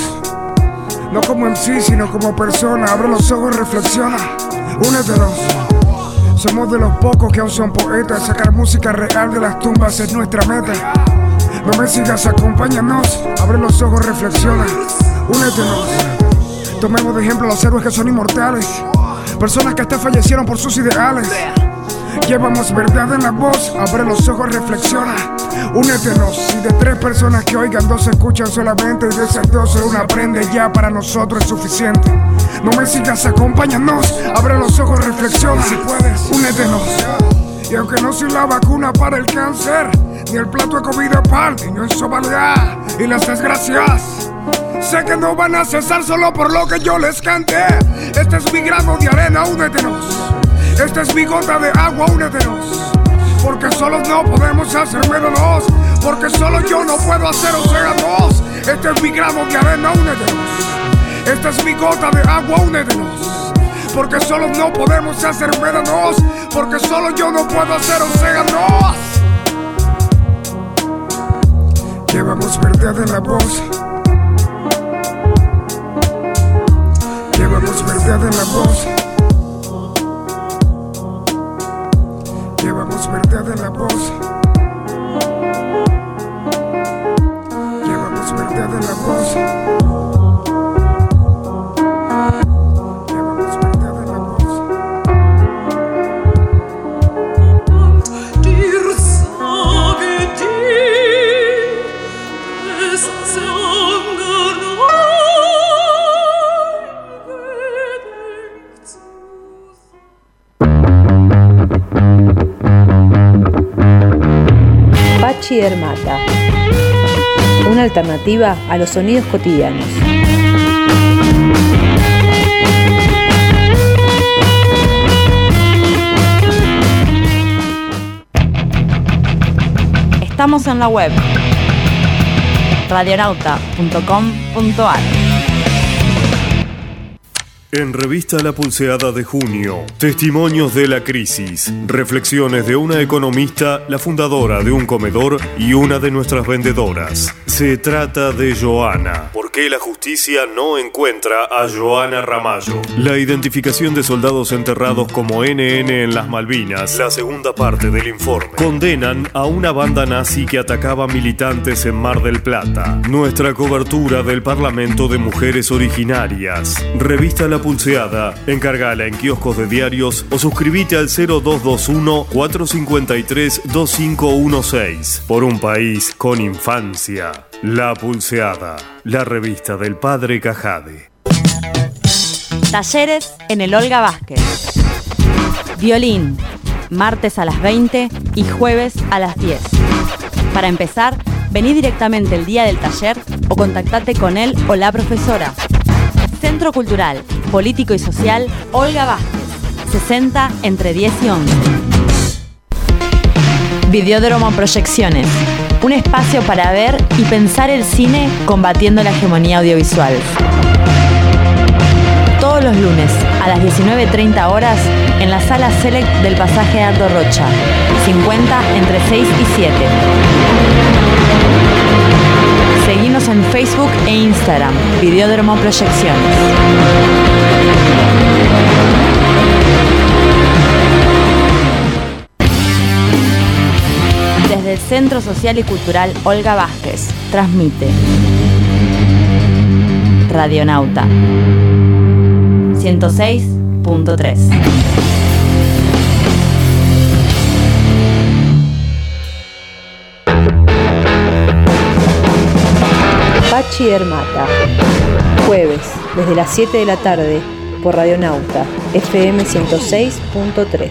No como MC, sino como persona. Abre los ojos, reflexiona, únetenos. Somos de los pocos que aún son poetas. Sacar música real de las tumbas es nuestra meta. No me sigas, acompáñanos. Abre los ojos, reflexiona, únetenos. Tomemos de ejemplo a los héroes que son inmortales, personas que hasta fallecieron por sus ideales. Llevamos verdad en la voz, abre los ojos, reflexiona, únetenos. Si de 3 personas que oigan, 2 escuchan solamente, y de esas 2 solo una aprende, ya para nosotros es suficiente. No me sigas, acompáñanos, abre los ojos, reflexiona, si puedes, únetenos. Y aunque no soy la vacuna para el cáncer, ni el plato de comida para el niño en Somalia y las desgracias, sé que no van a cesar solo por lo que yo les cante. Este es mi grano de arena, únetenos. Esta es mi gota de agua, únetenos. Porque solos no podemos hacer menos, porque solo yo no puedo hacer océanos. Este es mi grano de arena, únetenos. Esta es mi gota de agua, únetenos. Porque solos no podemos hacer menos, porque solo yo no puedo hacer océanos. Llevamos verdad en la voz, llevamos verdad en la voz, llevamos verdad en la voz, llevamos verdad en la voz, llevamos verdad en la voz. Pachydermata, una alternativa a los sonidos cotidianos. Estamos en la web radionauta.com.ar. En Revista La Pulseada de junio, testimonios de la crisis, reflexiones de una economista, la fundadora de un comedor y una de nuestras vendedoras. Se trata de Joana. ¿Por qué la justicia no encuentra a Joana Ramallo? La identificación de soldados enterrados como NN en las Malvinas, la segunda parte del informe. Condenan a una banda nazi que atacaba militantes en Mar del Plata. Nuestra cobertura del Parlamento de Mujeres Originarias. Revista La Pulseada, encargala en kioscos de diarios o suscríbete al 0221-453-2516. Por un país con infancia. La Pulseada, la revista del padre Cajade. Talleres en el Olga Vázquez. Violín, martes a las 20 y jueves a las 10. Para empezar, vení directamente el día del taller o contactate con él o la profesora. Centro Cultural, Político y Social Olga Vázquez, 60 entre 10 y 11. Videódromo Proyecciones, un espacio para ver y pensar el cine combatiendo la hegemonía audiovisual. Todos los lunes a las 19:30 horas en la sala Select del pasaje Aldo Rocha, 50 entre 6 y 7. Seguinos en Facebook e Instagram, Videódromo Proyecciones. Desde el Centro Social y Cultural Olga Vázquez, transmite Radionauta 106.3. Pachi Hermata, jueves, desde las 7 de la tarde, por Radionauta, FM 106.3.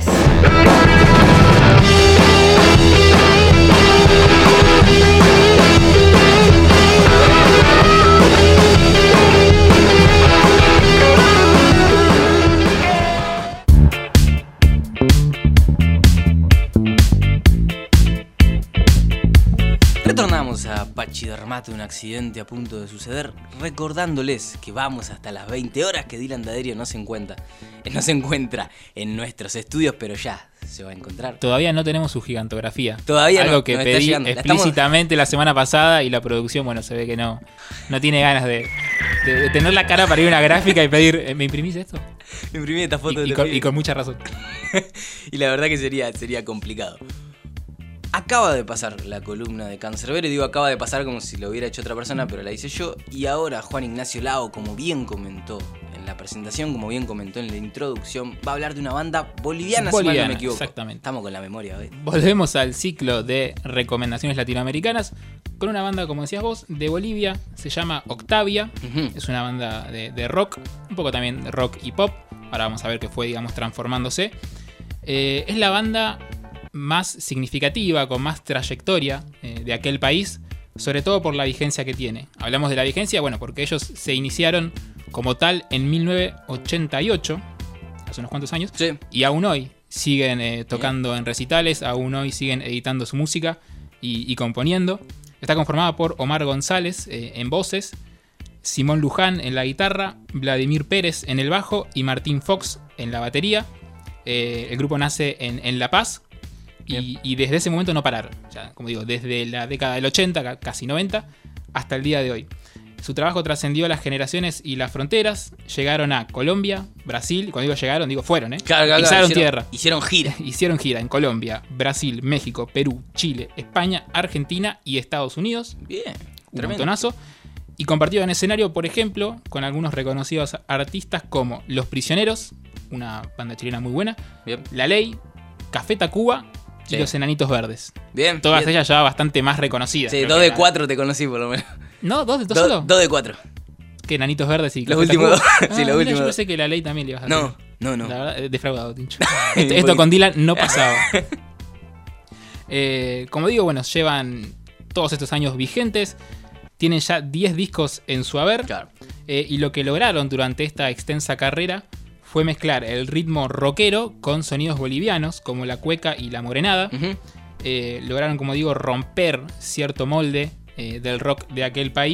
Retornamos a Pachi Dermata, un accidente a punto de suceder, recordándoles que vamos hasta las 20 horas, que Dylan Daderio no se encuentra en nuestros estudios, pero ya se va a encontrar. Todavía no tenemos su gigantografía. Todavía algo no, que nos pedí está explícitamente la semana pasada y la producción, bueno, se ve que no tiene ganas de tener la cara para ir a una gráfica y pedir, ¿me imprimís esto? Me imprimí esta foto y con mucha razón. Y la verdad que sería complicado. Acaba de pasar la columna de Cancerbero, y digo acaba de pasar como si lo hubiera hecho otra persona, pero la hice yo. Y ahora Juan Ignacio Lao, como bien comentó en la presentación, como bien comentó en la introducción, va a hablar de una banda boliviana, si mal no me equivoco. Exactamente. Estamos con la memoria hoy. Volvemos al ciclo de recomendaciones latinoamericanas con una banda, como decías vos, de Bolivia. Se llama Octavia. Es una banda de rock, un poco también de rock y pop. Ahora vamos a ver qué fue, digamos, transformándose. Es la banda más significativa, con más trayectoria de aquel país, sobre todo por la vigencia que tiene. Hablamos de la vigencia, bueno, porque ellos se iniciaron como tal en 1988, hace unos cuantos años, sí. Y aún hoy siguen tocando en recitales, aún hoy siguen editando su música y componiendo. Está conformada por Omar González en voces, Simón Luján en la guitarra, Vladimir Pérez en el bajo y Martín Fox en la batería. El grupo nace en La Paz. Y desde ese momento no pararon. O sea, como digo, desde la década del 80, casi 90, hasta el día de hoy. Su trabajo trascendió las generaciones y las fronteras. Llegaron a Colombia, Brasil. Cuando digo llegaron, digo fueron, Claro, pisaron tierra. Hicieron gira. Hicieron gira en Colombia, Brasil, México, Perú, Chile, España, Argentina y Estados Unidos. Bien, un montonazo. Y compartieron escenario, por ejemplo, con algunos reconocidos artistas como Los Prisioneros, una banda chilena muy buena. Bien. La Ley, Café Tacuba y Los Enanitos Verdes. Bien. Todas ellas ya bastante más reconocidas. Sí, 2 de 4 te conocí por lo menos. ¿No? ¿2 de 2 solo? 2 de 4. ¿Qué, Enanitos Verdes y Los últimos 2? Sí, los últimos 2. Yo pensé que La Ley también le ibas a hacer. No. La verdad, defraudado, Tincho. Esto con Dylan no pasaba. Como digo, bueno, llevan todos estos años vigentes. Tienen ya 10 discos en su haber. Claro. Y lo que lograron durante esta extensa carrera fue mezclar el ritmo rockero con sonidos bolivianos, como la cueca y la morenada. Lograron, como digo, romper cierto molde del rock de aquel país,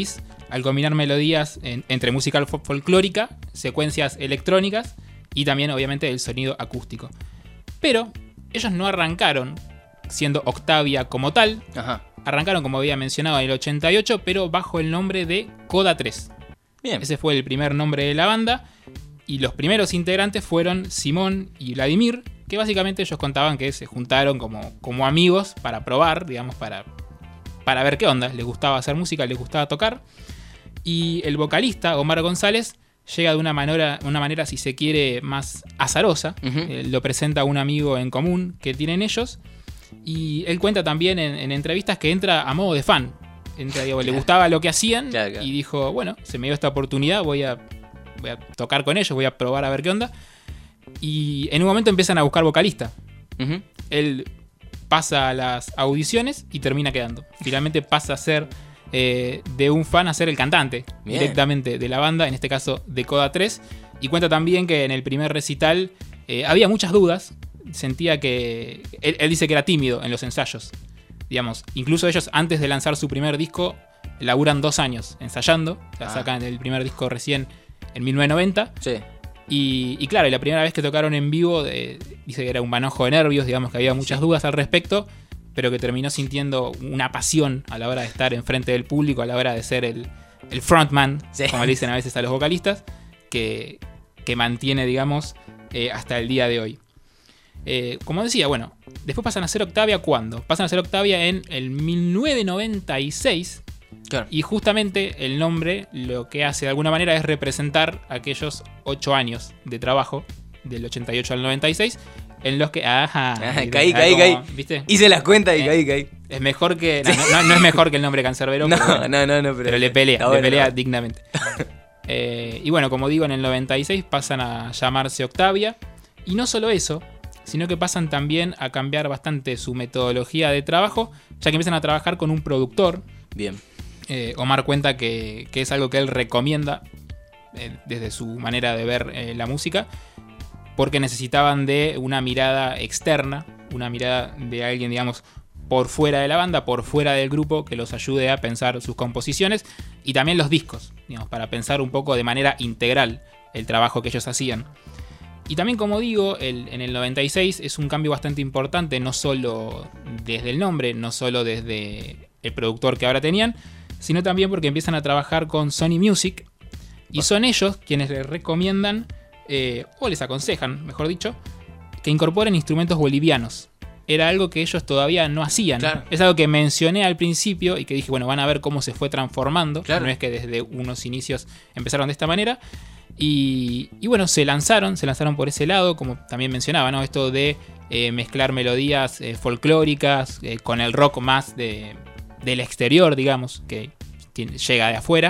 al combinar melodías entre música folclórica, secuencias electrónicas y también obviamente el sonido acústico. Pero ellos no arrancaron siendo Octavia como tal. Ajá. Arrancaron, como había mencionado, en el 88, pero bajo el nombre de Coda 3. Bien. Ese fue el primer nombre de la banda. Y los primeros integrantes fueron Simón y Vladimir, que básicamente ellos contaban que se juntaron como amigos para probar, digamos, para ver qué onda. Les gustaba hacer música, les gustaba tocar. Y el vocalista, Omar González, llega de una manera, si se quiere, más azarosa. Lo presenta a un amigo en común que tienen ellos. Y él cuenta también en entrevistas que entra a modo de fan. Le gustaba lo que hacían y dijo, bueno, se me dio esta oportunidad, voy a tocar con ellos, voy a probar a ver qué onda. Y en un momento empiezan a buscar vocalista. Él pasa a las audiciones y termina quedando. Finalmente pasa a ser de un fan a ser el cantante. Bien. Directamente de la banda, en este caso de Coda 3. Y cuenta también que en el primer recital había muchas dudas. Sentía que... Él dice que era tímido en los ensayos. Digamos, incluso ellos antes de lanzar su primer disco laburan 2 años ensayando. La sacan el primer disco recién en 1990. Sí. Y claro, la primera vez que tocaron en vivo dice que era un manojo de nervios, digamos que había muchas dudas al respecto, pero que terminó sintiendo una pasión a la hora de estar enfrente del público, a la hora de ser el frontman, como le dicen a veces a los vocalistas, que mantiene, digamos, hasta el día de hoy. Como decía, bueno, después pasan a ser Octavia, ¿cuándo? Pasan a ser Octavia en el 1996. Claro. Y justamente el nombre lo que hace de alguna manera es representar aquellos 8 años de trabajo, del 88 al 96, en los que... Caí. ¿Viste? Hice las cuentas y caí. Es mejor que... No es mejor que el nombre Cancerbero, pero le pelea dignamente. Y bueno, como digo, en el 96 pasan a llamarse Octavia. Y no solo eso, sino que pasan también a cambiar bastante su metodología de trabajo, ya que empiezan a trabajar con un productor. Bien. Omar cuenta que es algo que él recomienda desde su manera de ver la música, porque necesitaban de una mirada externa, una mirada de alguien, digamos, por fuera de la banda, por fuera del grupo, que los ayude a pensar sus composiciones y también los discos, digamos, para pensar un poco de manera integral el trabajo que ellos hacían. Y también, como digo, en el 96 es un cambio bastante importante, no solo desde el nombre, no solo desde el productor que ahora tenían, sino también porque empiezan a trabajar con Sony Music y son ellos quienes les recomiendan, o les aconsejan, mejor dicho, que incorporen instrumentos bolivianos. Era algo que ellos todavía no hacían. Claro. Es algo que mencioné al principio y que dije, bueno, van a ver cómo se fue transformando. Claro. No es que desde unos inicios empezaron de esta manera. Y bueno, se lanzaron por ese lado, como también mencionaba, ¿no? Esto de mezclar melodías folclóricas con el rock más del exterior, digamos, que llega de afuera,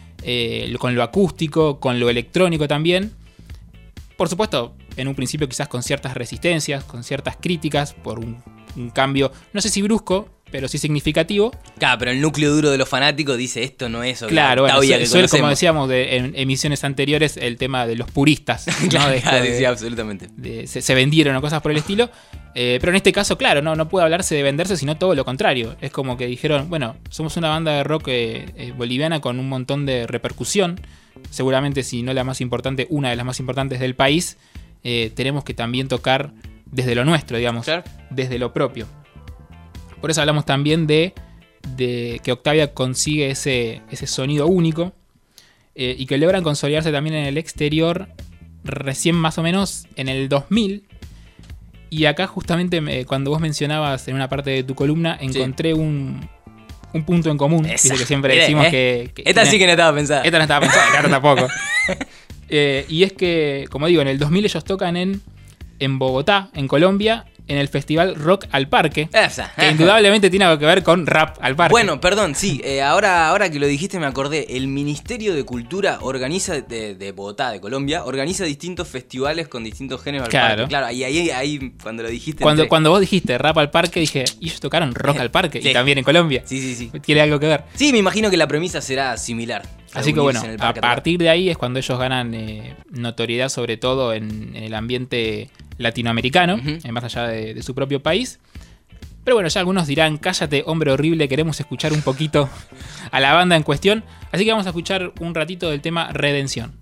con lo acústico, con lo electrónico también. Por supuesto, en un principio quizás con ciertas resistencias, con ciertas críticas, por un cambio, no sé si brusco, pero sí significativo. Claro, pero el núcleo duro de los fanáticos dice esto no es claro, bueno, suele, como decíamos en emisiones anteriores, el tema de los puristas, ¿no? Claro, sí, absolutamente. Se vendieron o cosas por el estilo. Pero en este caso, claro, no puede hablarse de venderse, sino todo lo contrario. Es como que dijeron, bueno, somos una banda de rock boliviana con un montón de repercusión. Seguramente, si no la más importante, una de las más importantes del país. Tenemos que también tocar desde lo nuestro, digamos, claro, desde lo propio. Por eso hablamos también de que Octavia consigue ese sonido único y que logran consolidarse también en el exterior recién más o menos en el 2000. Y acá justamente cuando vos mencionabas en una parte de tu columna encontré un punto en común. Dice que siempre decimos que esta sí que no estaba pensada. Esta no estaba pensada, acá tampoco. Y es que, como digo, en el 2000 ellos tocan en Bogotá, en Colombia, en el festival Rock al Parque, que indudablemente tiene algo que ver con Rap al Parque. Bueno, perdón, sí, ahora que lo dijiste me acordé. El Ministerio de Cultura organiza, de Bogotá, de Colombia, organiza distintos festivales con distintos géneros al parque. Claro, y ahí cuando lo dijiste... Cuando vos dijiste Rap al Parque, dije, y ellos tocaron Rock al Parque, sí, y también en Colombia. Sí. Tiene algo que ver. Sí, me imagino que la premisa será similar. Así que bueno, a partir de ahí es cuando ellos ganan notoriedad, sobre todo en el ambiente latinoamericano, más allá de su propio país. Pero bueno, ya algunos dirán, cállate, hombre horrible, queremos escuchar un poquito a la banda en cuestión. Así que vamos a escuchar un ratito del tema Redención.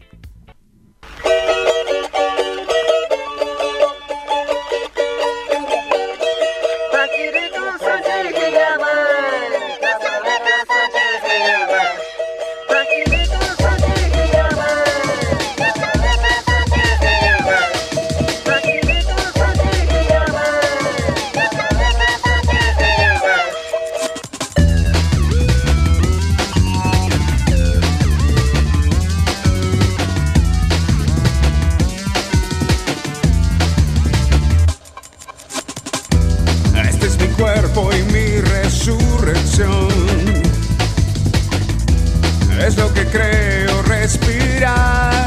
Es lo que creo respirar.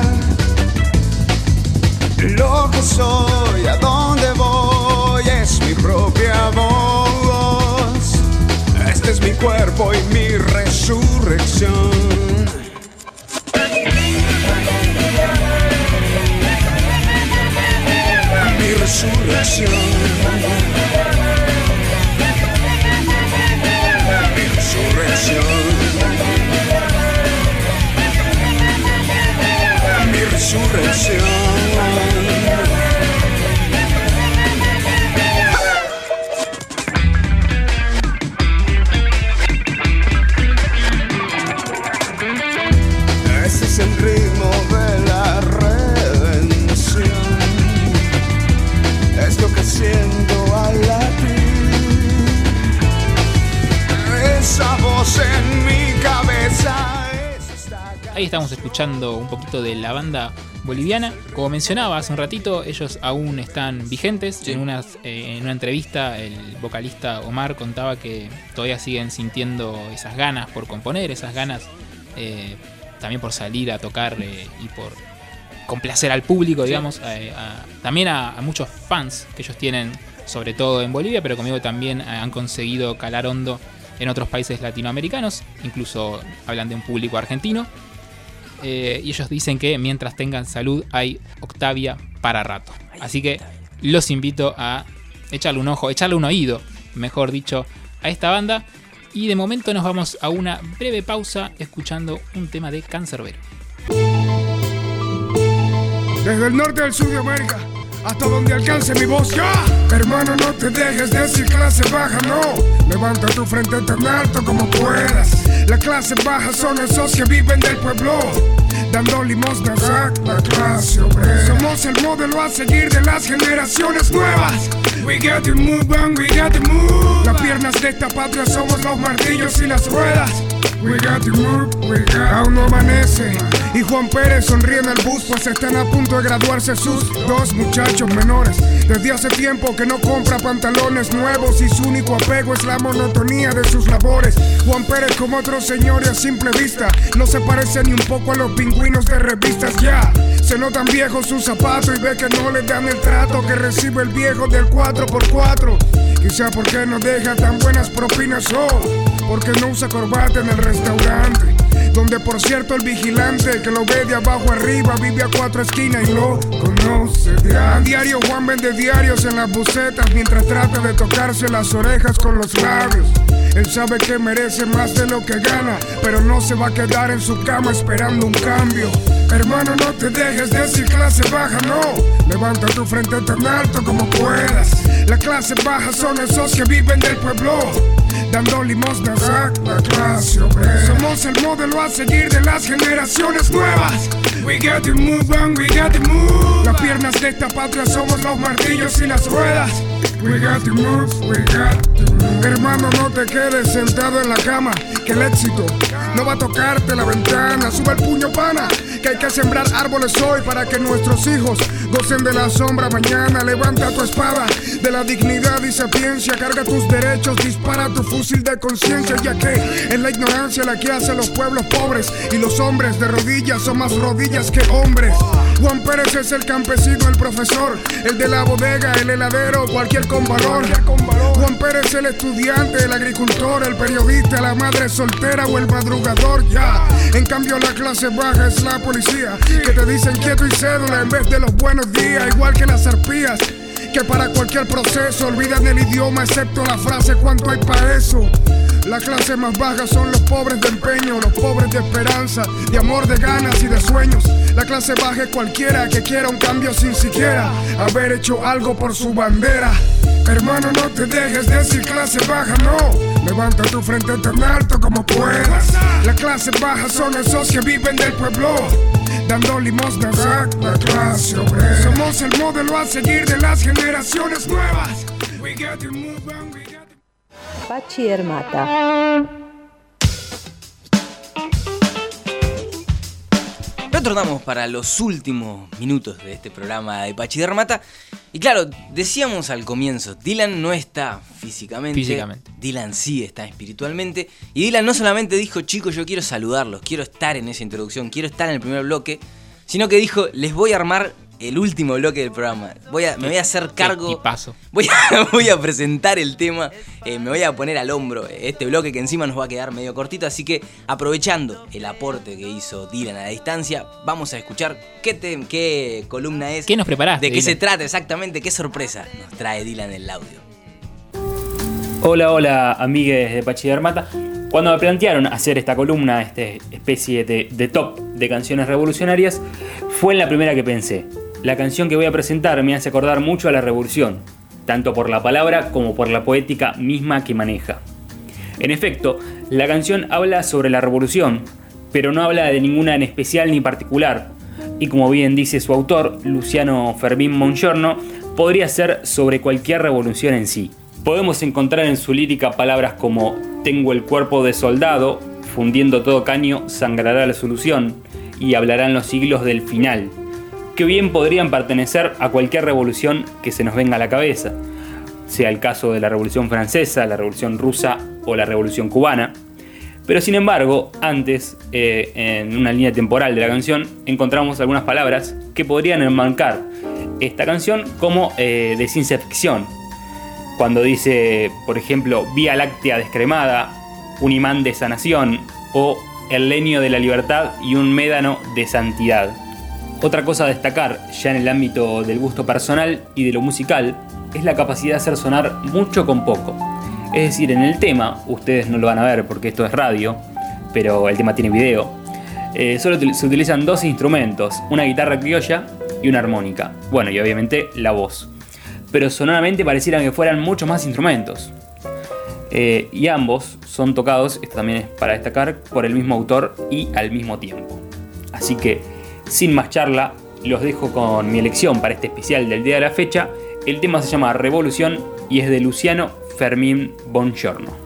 Lo que soy, a dónde voy, es mi propia voz. Este es mi cuerpo y mi resurrección. Mi resurrección. Mi resurrección. Mi resurrección. Ese es el ritmo de la redención. Es lo que siento al latir. Esa voz en mi cabeza. Ahí estamos escuchando un poquito de la banda boliviana. Como mencionaba hace un ratito, ellos aún están vigentes. Sí. En una entrevista, el vocalista Omar contaba que todavía siguen sintiendo esas ganas por componer, esas ganas también por salir a tocar y por complacer al público, digamos. También a muchos fans que ellos tienen, sobre todo en Bolivia, pero conmigo también han conseguido calar hondo en otros países latinoamericanos. Incluso hablan de un público argentino. Y ellos dicen que mientras tengan salud hay Octavia para rato. Así que los invito a echarle un ojo, echarle un oído, mejor dicho, a esta banda. Y de momento nos vamos a una breve pausa escuchando un tema de Cancerbero. Desde el norte al sur de América, hasta donde alcance mi voz, ¡ya! Hermano, no te dejes decir clase baja, no. Levanta tu frente tan alto como puedas. La clase baja son esos que viven del pueblo, dando limosnas a la clase obrera. Somos el modelo a seguir de las generaciones nuevas. We got to move on, we got to move. Las piernas de esta patria somos los martillos y las ruedas. We got to move, we got. Aún no amanece y Juan Pérez sonríe en el bus, pues están a punto de graduarse sus dos muchachos menores. Desde hace tiempo que no compra pantalones nuevos y su único apego es la monotonía de sus labores. Juan Pérez, como otros señores a simple vista, no se parece ni un poco a los pingüinos de revistas. Ya se notan viejos sus zapatos y ve que no le dan el trato que recibe el viejo del 4x4. Quizá porque no deja tan buenas propinas o porque no usa corbata en el restaurante, donde por cierto el vigilante que lo ve de abajo arriba vive a 4 esquinas y lo conoce a diario. Juan vende diarios en las bucetas mientras trata de tocarse las orejas con los labios. Él sabe que merece más de lo que gana, pero no se va a quedar en su cama esperando un cambio. Hermano, no te dejes decir clase baja, no. Levanta tu frente tan alto como puedas. La clase baja son esos que viven del pueblo, dando limosnas a la clase obrera. Somos el modelo a seguir de las generaciones nuevas. We got to move on, we got to move. Las piernas de esta patria somos los martillos y las ruedas. We got to move, we got to move. Hermano, no te quedes sentado en la cama, que el éxito no va a tocarte la ventana. Sube el puño, pana, que hay que sembrar árboles hoy para que nuestros hijos gocen de la sombra mañana. Levanta tu espada de la dignidad y sapiencia, carga tus derechos, dispara tu fusil de conciencia, ya que es la ignorancia la que hace a los pueblos pobres y los hombres de rodillas son más rodillas que hombres. Juan Pérez es el campesino, el profesor, el de la bodega, el heladero, cualquier con valor. Juan Pérez el estudiante, el agricultor, el periodista, la madre soltera o el madrugador, ya. En cambio la clase baja es la policía, que te dicen quieto y cédula en vez de los buenos días, igual que las arpías que para cualquier proceso olvidan el idioma excepto la frase ¿cuánto hay para eso? La clase más baja son los pobres de empeño, los pobres de esperanza, de amor, de ganas y de sueños. La clase baja es cualquiera que quiera un cambio sin siquiera haber hecho algo por su bandera. Hermano, no te dejes decir clase baja, no. Levanta tu frente tan alto como puedas. La clase baja son esos que viven del pueblo, dando limosnas a la clase obrera. Somos el modelo a seguir de las generaciones nuevas. We got to move on, we got to... Pachiermata. Retornamos para los últimos minutos de este programa de Pachiermata. Y claro, decíamos al comienzo, Dylan no está físicamente. Dylan sí está espiritualmente. Y Dylan no solamente dijo, chicos, yo quiero saludarlos, quiero estar en esa introducción, quiero estar en el primer bloque, sino que dijo, les voy a armar el último bloque del programa. Me voy a hacer cargo. Y paso. Voy a presentar el tema. Me voy a poner al hombro este bloque que encima nos va a quedar medio cortito. Así que aprovechando el aporte que hizo Dylan a la distancia, vamos a escuchar qué columna es. ¿Qué nos preparaste? De qué se trata exactamente, qué sorpresa nos trae Dylan en el audio. Hola, amigues de Pachiermata. Cuando me plantearon hacer esta columna, esta especie de top de canciones revolucionarias, fue en la primera que pensé. La canción que voy a presentar me hace acordar mucho a la revolución, tanto por la palabra como por la poética misma que maneja. En efecto, la canción habla sobre la revolución, pero no habla de ninguna en especial ni particular, y como bien dice su autor, Luciano Fermín Bongiorno, podría ser sobre cualquier revolución en sí. Podemos encontrar en su lírica palabras como tengo el cuerpo de soldado, fundiendo todo caño sangrará la solución, y hablarán los siglos del final, que bien podrían pertenecer a cualquier revolución que se nos venga a la cabeza, sea el caso de la Revolución Francesa, la Revolución Rusa o la Revolución Cubana. Pero sin embargo, antes, en una línea temporal de la canción, encontramos algunas palabras que podrían enmarcar esta canción como de ciencia ficción. Cuando dice, por ejemplo, Vía Láctea descremada, un imán de sanación, o el leño de la libertad y un médano de santidad. Otra cosa a destacar, ya en el ámbito del gusto personal y de lo musical, es la capacidad de hacer sonar mucho con poco. Es decir, en el tema, ustedes no lo van a ver porque esto es radio, pero el tema tiene video, solo se utilizan dos instrumentos, una guitarra criolla y una armónica. Bueno, y obviamente la voz. Pero sonoramente parecieran que fueran muchos más instrumentos. Y ambos son tocados, esto también es para destacar, por el mismo autor y al mismo tiempo. Así que, sin más charla, los dejo con mi elección para este especial del día de la fecha. El tema se llama Revolución y es de Luciano Fermín Bongiorno.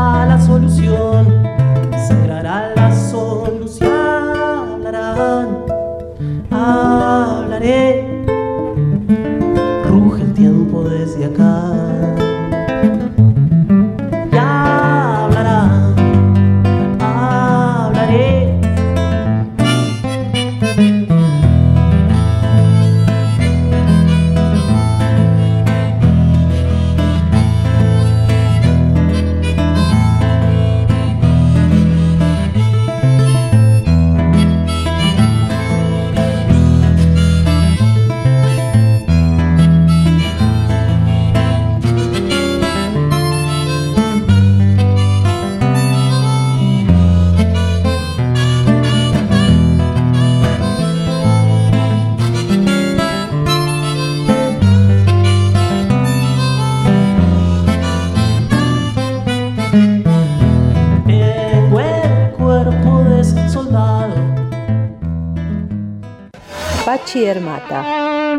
Sangrará la solución, hablarán desde acá. Ya hablará, hablaré. Pachi Hermata.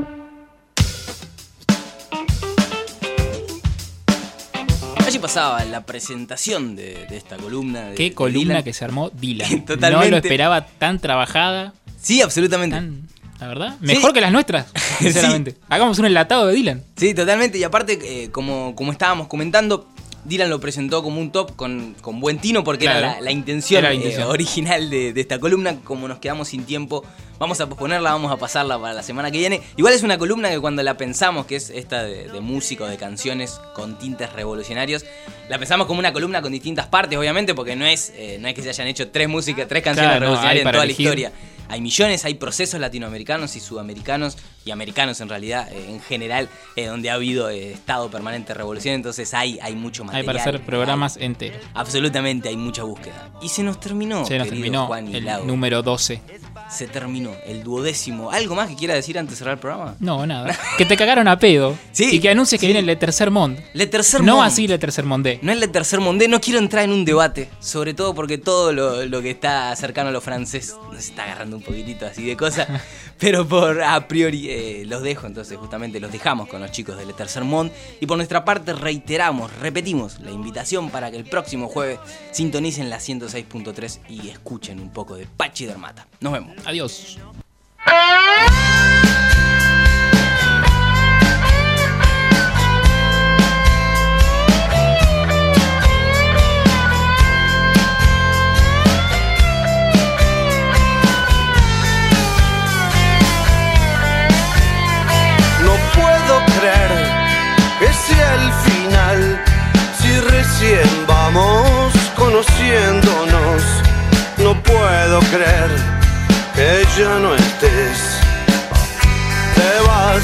Allí pasaba la presentación de esta columna. Qué columna Dylan. que se armó Dylan. Totalmente. No lo esperaba tan trabajada. Sí, absolutamente. La verdad, mejor que las nuestras, sinceramente. Sí. Hagamos un enlatado de Dylan. Sí, totalmente. Y aparte, como estábamos comentando, Dylan lo presentó como un top con buen tino porque claro, era la intención, era la intención. original de esta columna. Como nos quedamos sin tiempo, vamos a posponerla, vamos a pasarla para la semana que viene. Igual es una columna que cuando la pensamos, que es esta de música o de canciones con tintes revolucionarios, la pensamos como una columna con distintas partes, obviamente, porque no es que se hayan hecho tres canciones revolucionarias en toda la historia. Hay millones, hay procesos latinoamericanos y sudamericanos y americanos en realidad, en general, donde ha habido estado permanente de revolución, entonces hay mucho material. Hay para hacer programas enteros. Absolutamente, hay mucha búsqueda. Y se nos terminó, Juan y el Lau. número 12. Se terminó, el 12º. ¿Algo más que quiera decir antes de cerrar el programa? No, nada. Que te cagaron a pedo. Sí, y que anuncies que viene el Le Tercer Monde. Le Tercer No Monde. así Le Tercer Monde. No es Le Tercer Monde, no quiero entrar en un debate, sobre todo porque todo lo que está cercano a lo francés nos está agarrando un poquitito así de cosas, pero por a priori los dejo, entonces justamente los dejamos con los chicos de Le Tercer Monde y por nuestra parte repetimos la invitación para que el próximo jueves sintonicen la 106.3 y escuchen un poco de Pachi Hermata. Nos vemos. Adiós. Que sea el final, si recién vamos conociéndonos. No puedo creer que ya no estés. Te vas,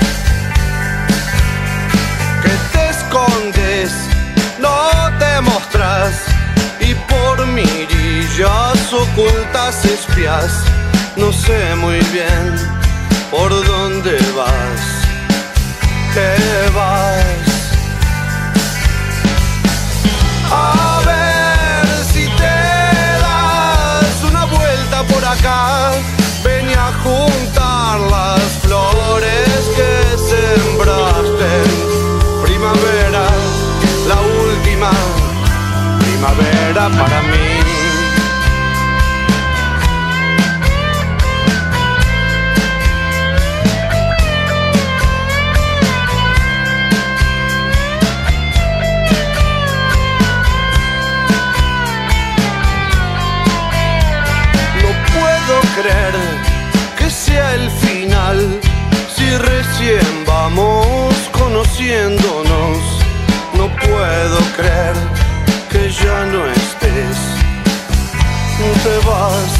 que te escondes, no te mostrás y por mirillas ocultas espías. No sé muy bien por dónde vas. Te vas a ver si te das una vuelta por acá. Ven a juntar las flores que sembraste. Primavera, la última primavera para mí. Creer que sea el final, si recién vamos conociéndonos. No puedo creer que ya no estés. Te vas,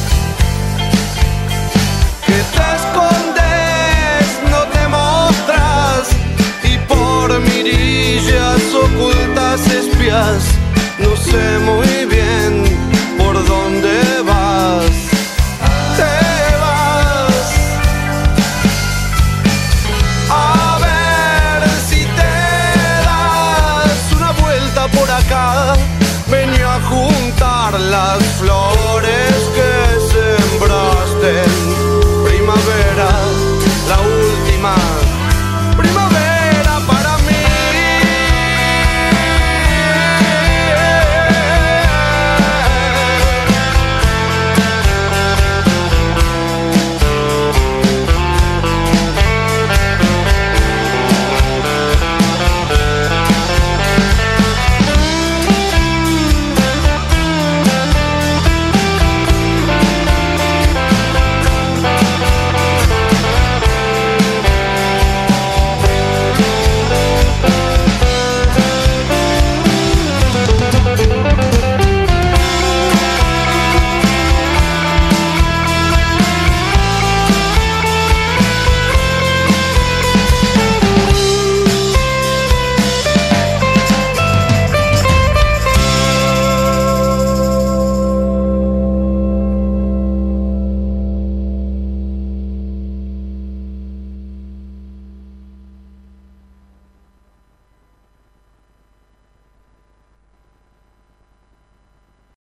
que te escondes, no te mostras y por mirillas ocultas espías.